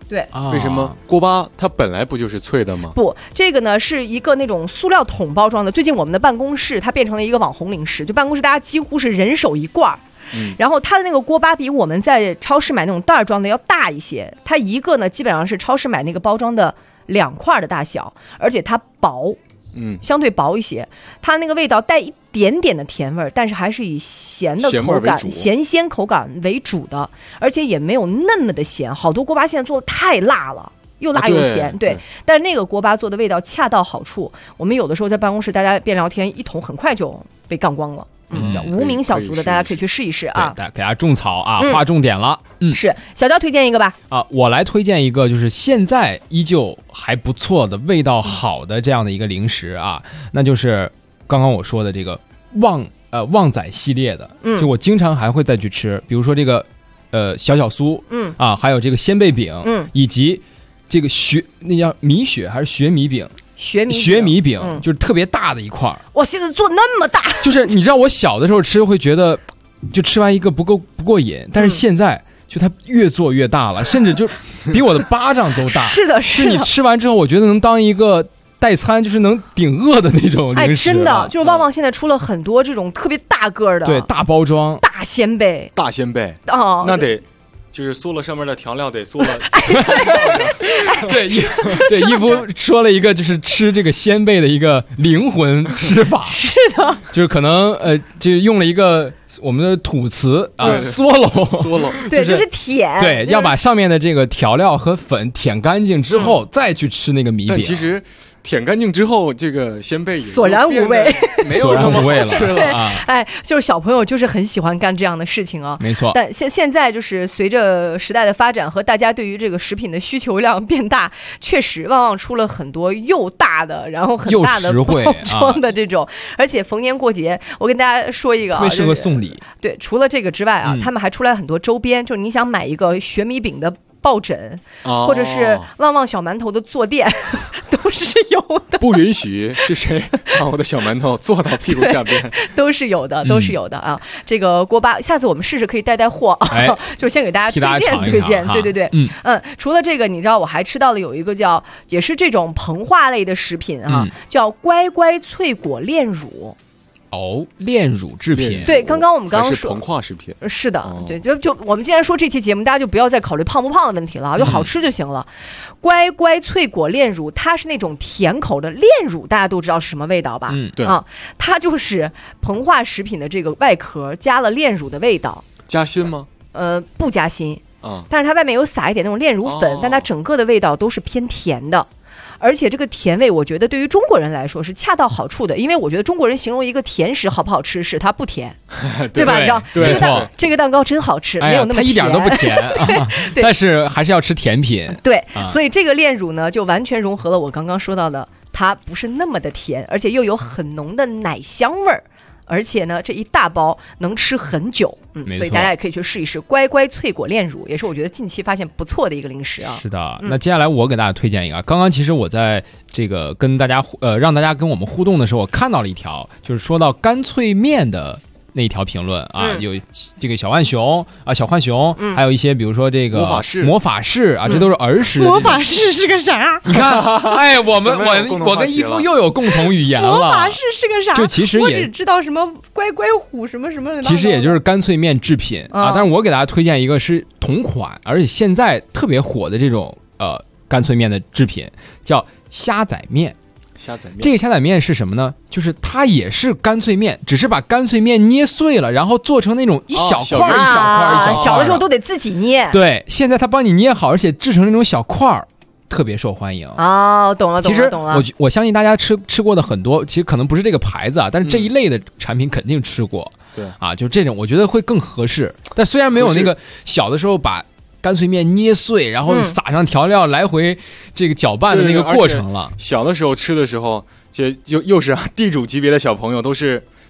对， 为什么锅巴它本来不就是脆的吗？ 不，这个呢是一个那种塑料桶包装的。最近我们的办公室它变成了一个网红零食，就办公室大家几乎是人手一罐。然后它的那个锅巴比我们在超市买那种袋装的要大一些，它一个呢基本上是超市买那个包装的2块的大小，而且它薄，相对薄一些，它那个味道带一点点的甜味，但是还是以咸的口感、咸鲜口感为主的，而且也没有那么的咸。好多锅巴现在做的太辣了。又辣又咸，对，但是那个锅巴做的味道恰到好处。我们有的时候在办公室大家边聊天，一桶很快就被干光了。无名小卒的大家可以去试一试啊， 给大家种草啊，划重点了。 是小焦推荐一个吧？ 我来推荐一个，就是现在依旧还不错的、味道好的这样的一个零食啊，那就是刚刚我说的这个旺仔系列的，就我经常还会再去吃，比如说这个小酥，还有这个鲜贝饼，以及这个那叫米雪还是学米饼？学米饼就是特别大的一块。 哇，现在做那么大， 就是你知道我小的时候吃会觉得，就吃完一个不过瘾，但是现在就它越做越大了，甚至就比我的巴掌都大。 是的， 是你吃完之后，我觉得能当一个代餐，就是能顶饿的那种零食。 真的，就是旺旺现在出了很多这种特别大个的， 对，大包装、 大鲜贝哦，那得。就是嗦了上面的调料得嗦了， 对，义夫说了一个就是吃这个鲜贝的一个灵魂吃法， 是的， 就是可能就用了一个我们的土词啊，嗦喽， 对，就是舔， 对，要把上面的这个调料和粉舔干净之后，再去吃那个米饼。 但其实舔干净之后，这个鲜贝也索然无味， 没有那么好吃了啊！ 就是小朋友就是很喜欢干这样的事情啊， 没错。 但现在就是随着时代的发展和大家对于这个食品的需求量变大，确实旺旺出了很多又大的，然后很大的包装的这种，而且逢年过节，我跟大家说一个啊， 特别适合送礼。 对，除了这个之外啊，他们还出来很多周边，就是你想买一个学米饼的抱枕，或者是旺旺小馒头的坐垫，都是有的。 不允许是谁把我的小馒头坐到屁股下边， 都是有的啊！这个锅巴，下次我们试试可以带货，就先给大家推荐。对，除了这个，你知道我还吃到了有一个叫，也是这种膨化类的食品啊，叫乖乖脆果炼乳。 炼乳制品。 对，刚刚我们说是膨化食品。 是的，对，就我们既然说这期节目，大家就不要再考虑胖不胖的问题了，就好吃就行了。乖乖脆果炼乳，它是那种甜口的炼乳，大家都知道是什么味道吧？ 对啊，它就是膨化食品的这个外壳加了炼乳的味道。 加薪吗？ 不加薪啊，但是它外面有撒一点那种炼乳粉，但它整个的味道都是偏甜的。而且这个甜味，我觉得对于中国人来说是恰到好处的，因为我觉得中国人形容一个甜食好不好吃，是它不甜，对吧？你知道，这个蛋糕真好吃，没有那么甜， 它一点都不甜，但是还是要吃甜品。 对，所以这个炼乳呢，就完全融合了我刚刚说到的，它不是那么的甜，而且又有很浓的奶香味儿。而且呢，这一大包能吃很久，所以大家也可以去试一试乖乖脆果炼乳，也是我觉得近期发现不错的一个零食啊。 是的，那接下来我给大家推荐一个，刚刚其实我在这个跟大家让大家跟我们互动的时候，我看到了一条，就是说到干脆面的那一条评论啊，有这个小浣熊啊，小浣熊，还有一些比如说这个魔法士啊，这都是儿时的。 魔法士是个啥？ 你看，我跟义父又有共同语言了。 魔法士是个啥？ 就其实我只知道什么乖乖虎什么什么的。 其实也就是干脆面制品啊，但是我给大家推荐一个是同款，而且现在特别火的这种干脆面的制品，叫虾仔面。这个虾仔面是什么呢？就是它也是干脆面，只是把干脆面捏碎了，然后做成那种一小块一小块。 小的时候都得自己捏。 对，现在它帮你捏好，而且制成那种小块儿，特别受欢迎。 懂了。 其实我相信大家吃过的很多，其实可能不是这个牌子啊，但是这一类的产品肯定吃过。 对啊，就这种我觉得会更合适。但虽然没有那个小的时候把干脆面捏碎，然后撒上调料，来回这个搅拌的那个过程了。 小的时候吃的时候，又是地主级别的小朋友，都是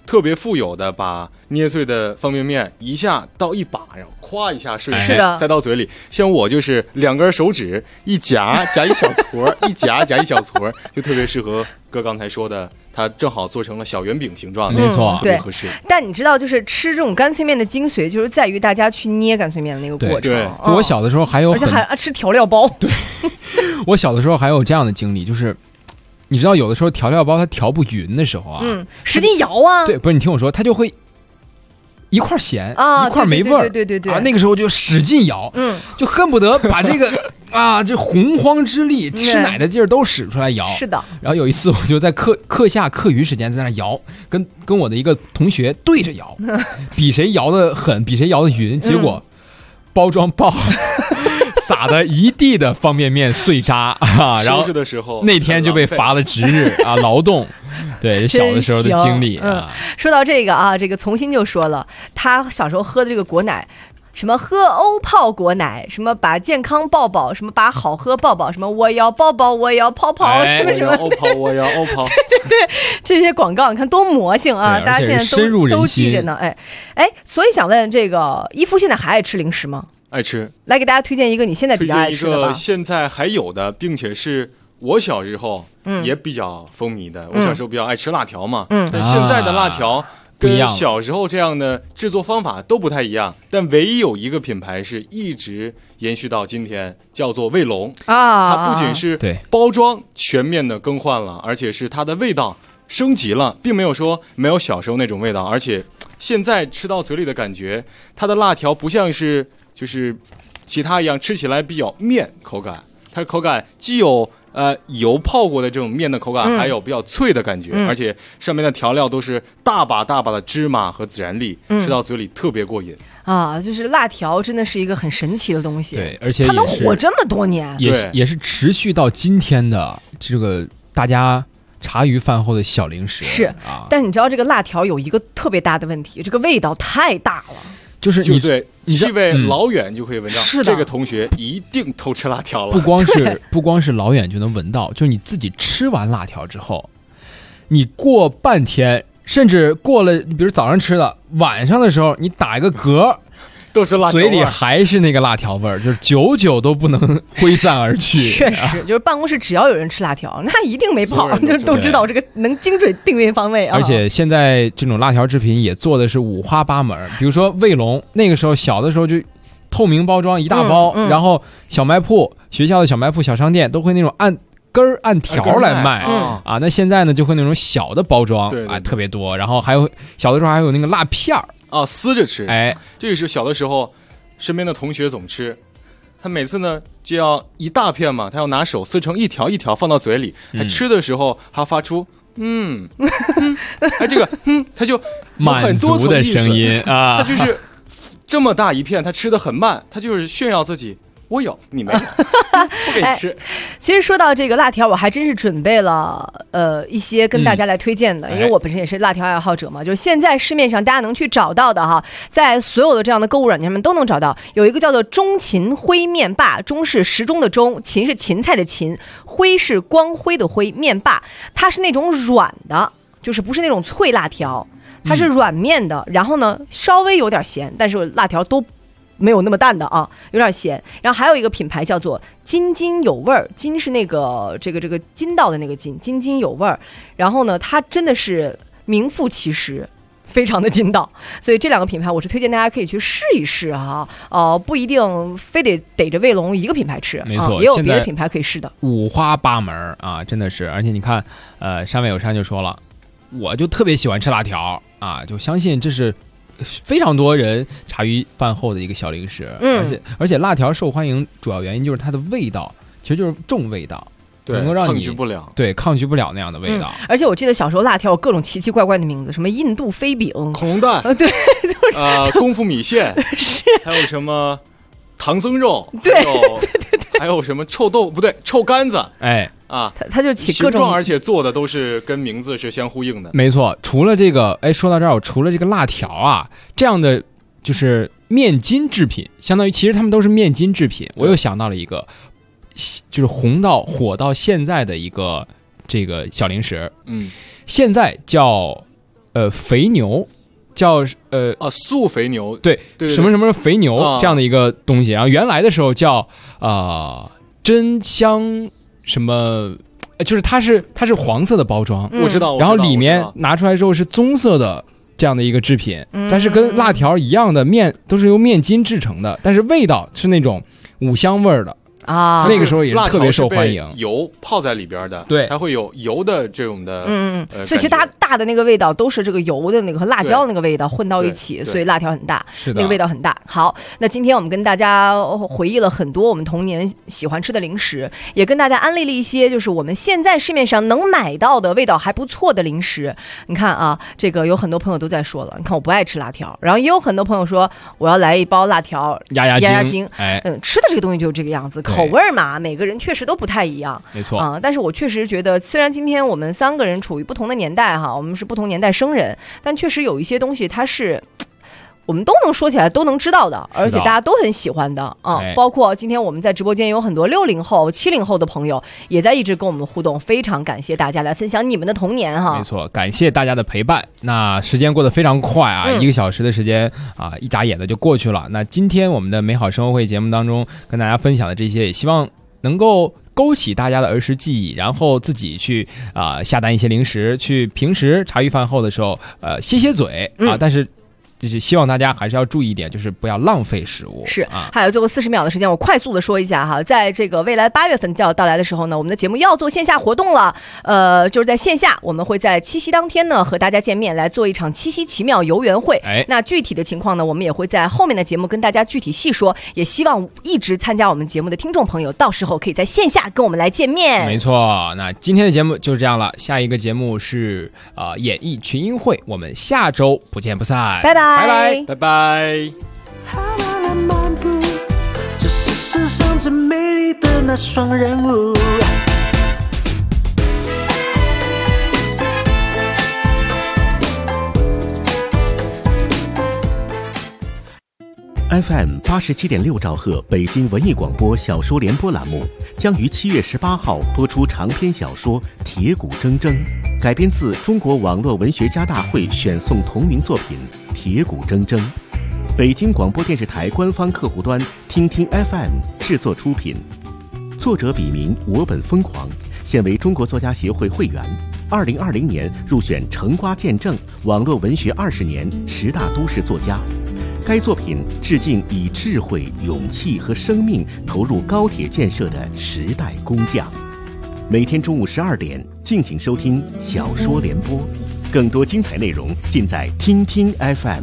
特别富有的把捏碎的方便面一下倒一把，然后咵一下顺势塞到嘴里。像我就是2根手指一夹一小撮，一夹一小撮，就特别适合哥刚才说的，它正好做成了小圆饼形状的， 没错， 特别合适。 但你知道，就是吃这种干脆面的精髓，就是在于大家去捏干脆面的那个过程。 对，我小的时候还有， 而且还吃调料包。 对，我小的时候还有这样的经历，就是。你知道有的时候调料包它调不匀的时候啊， 使劲摇啊， 对，不是你听我说，它就会一块咸一块没味儿， 对啊，那个时候就使劲摇，就恨不得把这个这洪荒之力吃奶的劲儿都使出来摇。 是的。 然后有一次我就在课下课余时间在那摇，跟我的一个同学对着摇，比谁摇的狠，比谁摇的匀，结果包装爆。撒的一地的方便面碎渣啊！然后收拾的时候那天就被罚了值日啊，劳动。对，小的时候的经历啊。 说到这个啊，这个从新就说了，他小时候喝的这个果奶，什么喝欧泡果奶，什么把健康抱抱，什么把好喝抱抱，什么我要抱抱，我要泡泡，什么什么欧泡，我要欧泡。 对，这些广告你看多魔性啊！大家现在都记着呢。所以想问这个伊夫现在还爱吃零食吗？ 爱吃， 来给大家推荐一个你现在比较爱吃的吧。 推荐一个现在还有的，并且是我小时候也比较风靡的。我小时候比较爱吃辣条嘛，但现在的辣条跟小时候这样的制作方法都不太一样。但唯一有一个品牌是一直延续到今天，叫做卫龙啊。它不仅是包装全面的更换了，而且是它的味道升级了，并没有说没有小时候那种味道，而且现在吃到嘴里的感觉，它的辣条不像是就是其他一样吃起来比较面口感，它的口感既有油泡过的这种面的口感，还有比较脆的感觉，而且上面的调料都是大把大把的芝麻和孜然粒，吃到嘴里特别过瘾啊！就是辣条真的是一个很神奇的东西， 对，而且它能火这么多年， 也是持续到今天的这个大家茶余饭后的小零食是啊。但是你知道这个辣条有一个特别大的问题，这个味道太大了。 就是你对气味老远就可以闻到，这个同学一定偷吃辣条了。 不光是老远就能闻到，就是你自己吃完辣条之后，你过半天，甚至过了，比如早上吃的，晚上的时候你打一个嗝， 都是辣条味， 嘴里还是那个辣条味儿，就是久久都不能挥散而去。 确实，就是办公室只要有人吃辣条，那一定没跑，就都知道这个能精准定位方位啊。 而且现在这种辣条制品也做的是五花八门，比如说卫龙，那个时候小的时候就透明包装一大包，然后小卖铺、学校的小卖铺、小商店都会那种按根儿按条来卖啊。那现在呢就会那种小的包装啊特别多，然后还有小的时候还有那个辣片儿。 撕着吃，这个是小的时候身边的同学总吃，他每次呢就要一大片嘛，他要拿手撕成一条一条放到嘴里，还吃的时候还发出这个他就满足的声音啊， 他就是这么大一片，他吃的很慢，他就是炫耀自己。我有，你没有，不给你吃。 其实说到这个辣条，我还真是准备了一些跟大家来推荐的，因为我本身也是辣条爱好者嘛。就是现在市面上大家能去找到的哈，在所有的这样的购物软件上面都能找到，有一个叫做中芹辉面霸，中是时钟的钟，芹是芹菜的芹，辉是光辉的辉，面霸它是那种软的，就是不是那种脆辣条，它是软面的，然后呢稍微有点咸，但是辣条都没有那么淡的啊，有点咸。然后还有一个品牌叫做津津有味儿，津是那个这个筋道的那个筋，津津有味儿。然后呢，它真的是名副其实，非常的筋道。所以这两个品牌我是推荐大家可以去试一试哈。不一定非得逮着卫龙一个品牌吃， 没错， 也有别的品牌可以试的， 五花八门啊，真的是。而且你看，山外有山就说了，我就特别喜欢吃辣条啊，就相信这是非常多人茶余饭后的一个小零食，而且辣条受欢迎主要原因就是它的味道，其实就是重味道，能够让你抗拒不了那样的味道。 而且我记得小时候辣条有各种奇奇怪怪的名字，什么印度飞饼、 恐龙蛋， 对， 功夫米线， 是， 还有什么唐僧肉， 对， 还有什么臭豆不对，臭干子， 它就起各种形状，而且做的都是跟名字是相呼应的。 没错，除了这个，说到这儿，我除了这个辣条啊这样的就是面筋制品，相当于其实他们都是面筋制品。我又想到了一个，就是火到现在的一个这个小零食，现在叫肥牛，叫素肥牛， 对，什么什么肥牛这样的一个东西。然后原来的时候叫真香什么，就是它是黄色的包装， 我知道。 然后里面拿出来之后是棕色的这样的一个制品，但是跟辣条一样的面都是由面筋制成的，但是味道是那种五香味儿的。那个时候也是特别受欢迎， 油泡在里边的， 对， 它会有油的这种的， 所以其实它大的那个味道都是这个油的那个和辣椒那个味道混到一起，所以辣条很大， 是的， 那个味道很大。好，那今天我们跟大家回忆了很多我们童年喜欢吃的零食，也跟大家安利了一些就是我们现在市面上能买到的味道还不错的零食。你看啊，这个有很多朋友都在说了，你看我不爱吃辣条，然后也有很多朋友说我要来一包辣条压惊，吃的这个东西就是这个样子。口味嘛，每个人确实都不太一样， 没错啊。但是我确实觉得，虽然今天我们3个人处于不同的年代哈，我们是不同年代生人，但确实有一些东西它是我们都能说起来都能知道的，而且大家都很喜欢的啊。包括今天我们在直播间有很多60后、70后的朋友也在一直跟我们互动，非常感谢大家来分享你们的童年哈。 没错，感谢大家的陪伴。那时间过得非常快啊，1个小时的时间啊，一眨眼的就过去了。那今天我们的美好生活会节目当中跟大家分享的这些，也希望能够勾起大家的儿时记忆，然后自己去下单一些零食，去平时茶余饭后的时候歇嘴啊，但是就是希望大家还是要注意一点，就是不要浪费食物。 是啊，还有最后40秒的时间，我快速的说一下哈，在这个未来8月份到来的时候呢，我们的节目要做线下活动了。就是在线下，我们会在七夕当天呢和大家见面，来做一场七夕奇妙游园会。那具体的情况呢，我们也会在后面的节目跟大家具体细说。也希望一直参加我们节目的听众朋友，到时候可以在线下跟我们来见面。 没错，那今天的节目就是这样了。下一个节目是演艺群英会，我们下周不见不散， 拜拜。 拜拜拜拜。 这是世上最美丽的那双人舞。 FM 87.6兆赫北京文艺广播小说联播栏目将于7月18号播出长篇小说《铁骨铮铮》，改编自中国网络文学家大会选送同名作品《铁骨铮铮》。北京广播电视台官方客户端听听 FM 制作出品。作者笔名我本疯狂，现为中国作家协会会员。2020年入选橙瓜见证网络文学20年10大都市作家。该作品致敬以智慧、勇气和生命投入高铁建设的时代工匠。每天中午12点，敬请收听小说联播，更多精彩内容尽在听听 FM。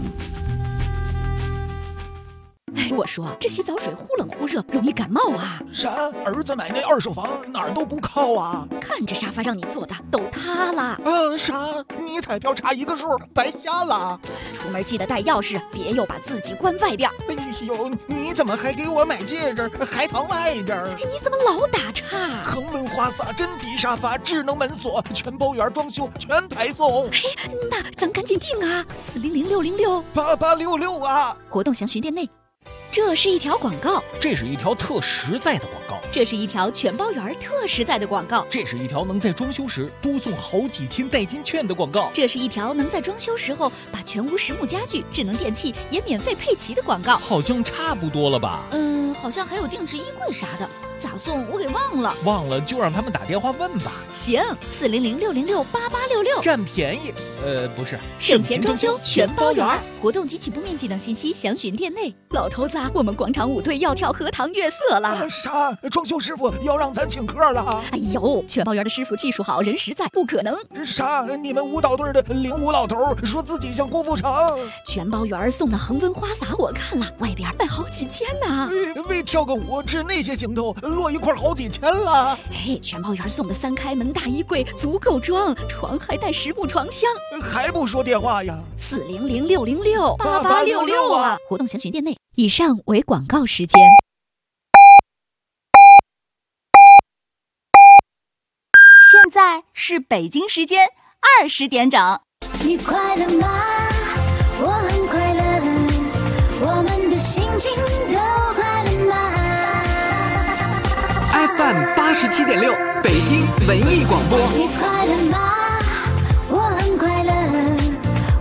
我说这洗澡水忽冷忽热，容易感冒啊！ 啥？儿子买那2手房哪儿都不靠啊！ 看这沙发让你坐的都塌了。 啥？你彩票差1个数，白瞎了。 出门记得带钥匙，别又把自己关外边。 哎呦，你怎么还给我买戒指，还藏外边？ 你怎么老打岔？ 恒温花洒、真皮沙发、智能门锁、全包圆装修，全排送。 那咱赶紧订啊！400-666-8866 啊！ 活动详询店内。这是一条广告， 这是一条特实在的广告， 这是一条全包圆特实在的广告， 这是一条能在装修时多送好几千代金券的广告， 这是一条能在装修时候把全屋实木家具、智能电器也免费配齐的广告。 好像差不多了吧？ 好像还有定制衣柜啥的，咋送我给忘了。 忘了就让他们打电话问吧。 行，400-666-8866， 占便宜。不是， 省钱装修全包圆。活动及起步面积等信息详询店内。老头子，我们广场舞队要跳荷塘月色了。 啥？装修师傅要让咱请客了？ 哎呦，全包圆的师傅技术好，人实在，不可能。 啥？你们舞蹈队的05老头说自己像郭富城。 全包圆送的恒温花洒我看了，外边卖好几千呢。 为跳个舞吃那些行头，落一块好几千了。 全包圆送的3开门大衣柜足够装，床还带实木床箱。 还不说电话呀 ？400-666-8866啊！活动详询店内。以上为广告时间。 现在是北京时间20点整。 你快乐吗？我很快乐，我们的心情都快乐吗？ FM 87.6北京文艺广播。 你快乐吗？我很快乐，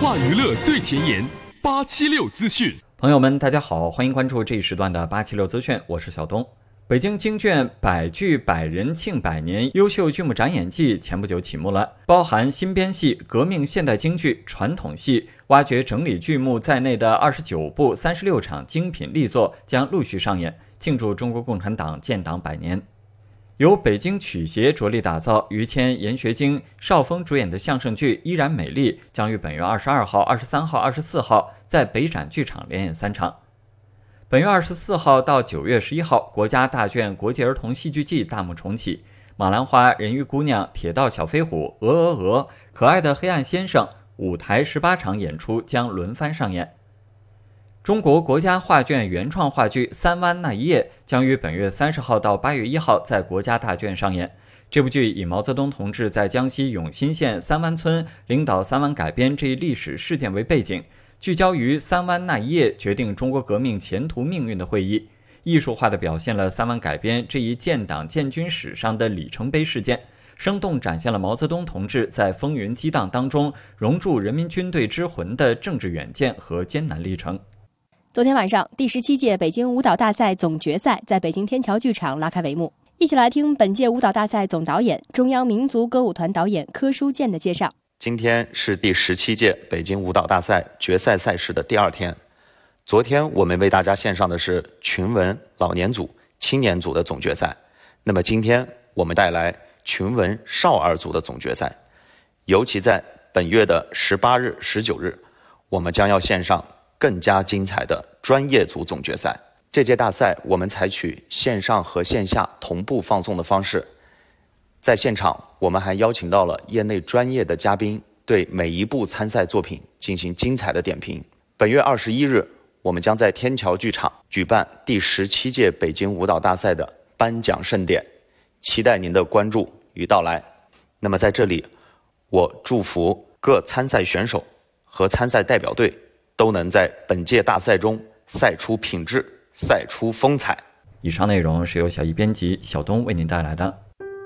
化娱乐最前沿，876资讯。 朋友们，大家好，欢迎关注这一时段的876资讯，我是小东。北京京剧百剧百人庆100年优秀剧目展演季前不久启幕了，包含新编戏、革命现代京剧、传统戏、挖掘整理剧目在内的29部36场精品力作将陆续上演，庆祝中国共产党建党100年。由北京曲协着力打造，于谦、严学晶、邵峰主演的相声剧《依然美丽》将于本月22号、23号、24号在北展剧场连演3场。本月24号到9月11号，国家大剧国际儿童戏剧季大幕重启，马兰花、人鱼姑娘、铁道小飞虎、鹅鹅鹅、可爱的黑暗先生舞台18场演出将轮番上演。中国国家画卷原创话剧《三湾那一夜》将于本月30号到8月1号在国家大剧院上演。这部剧以毛泽东同志在江西永新县三湾村领导三湾改编这一历史事件为背景，聚焦于三湾那一夜决定中国革命前途命运的会议，艺术化地表现了三湾改编这一建党建军史上的里程碑事件，生动展现了毛泽东同志在风云激荡当中融铸人民军队之魂的政治远见和艰难历程。 昨天晚上，第17届北京舞蹈大赛总决赛在北京天桥剧场拉开帷幕。一起来听本届舞蹈大赛总导演、中央民族歌舞团导演柯书建的介绍。 今天是第17届北京舞蹈大赛决赛赛事的第2天。昨天我们为大家献上的是群文老年组、青年组的总决赛。那么今天我们带来群文少儿组的总决赛。尤其在本月的18日、19日，我们将要献上更加精彩的专业组总决赛。这届大赛我们采取线上和线下同步放送的方式，在现场我们还邀请到了业内专业的嘉宾，对每一部参赛作品进行精彩的点评。本月21日，我们将在天桥剧场举办第17届北京舞蹈大赛的颁奖盛典，期待您的关注与到来。那么在这里，我祝福各参赛选手和参赛代表队都能在本届大赛中赛出品质，赛出风采。 以上内容是由小艺编辑小东为您带来的。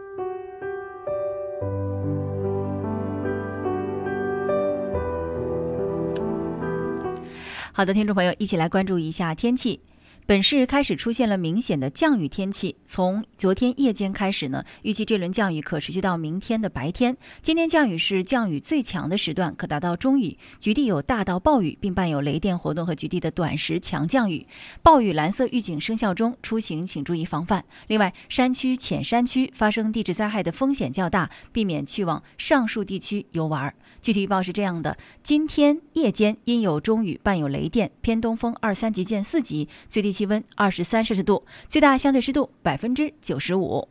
好的，听众朋友，一起来关注一下天气。本市开始出现了明显的降雨天气，从昨天夜间开始呢，预计这轮降雨可持续到明天的白天。今天降雨是降雨最强的时段，可达到中雨，局地有大到暴雨，并伴有雷电活动和局地的短时强降雨。暴雨蓝色预警生效中，出行请注意防范。另外，山区、浅山区发生地质灾害的风险较大，避免去往上述地区游玩。具体预报是这样的：今天夜间阴有中雨，伴有雷电，偏东风2、3级见4级，最低气温23摄氏度，最大相对湿度95%。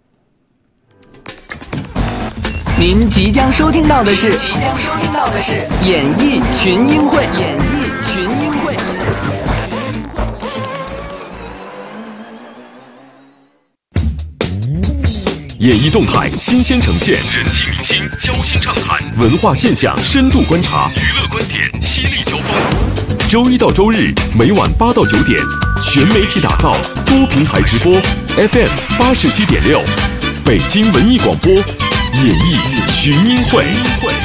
您即将收听到的是演艺群英会。 演艺动态新鲜呈现，人气明星交心畅谈，文化现象深度观察，娱乐观点犀利交锋。周一到周日每晚8到9点，全媒体打造，多平台直播 ，FM 87.6，北京文艺广播，演艺群英会。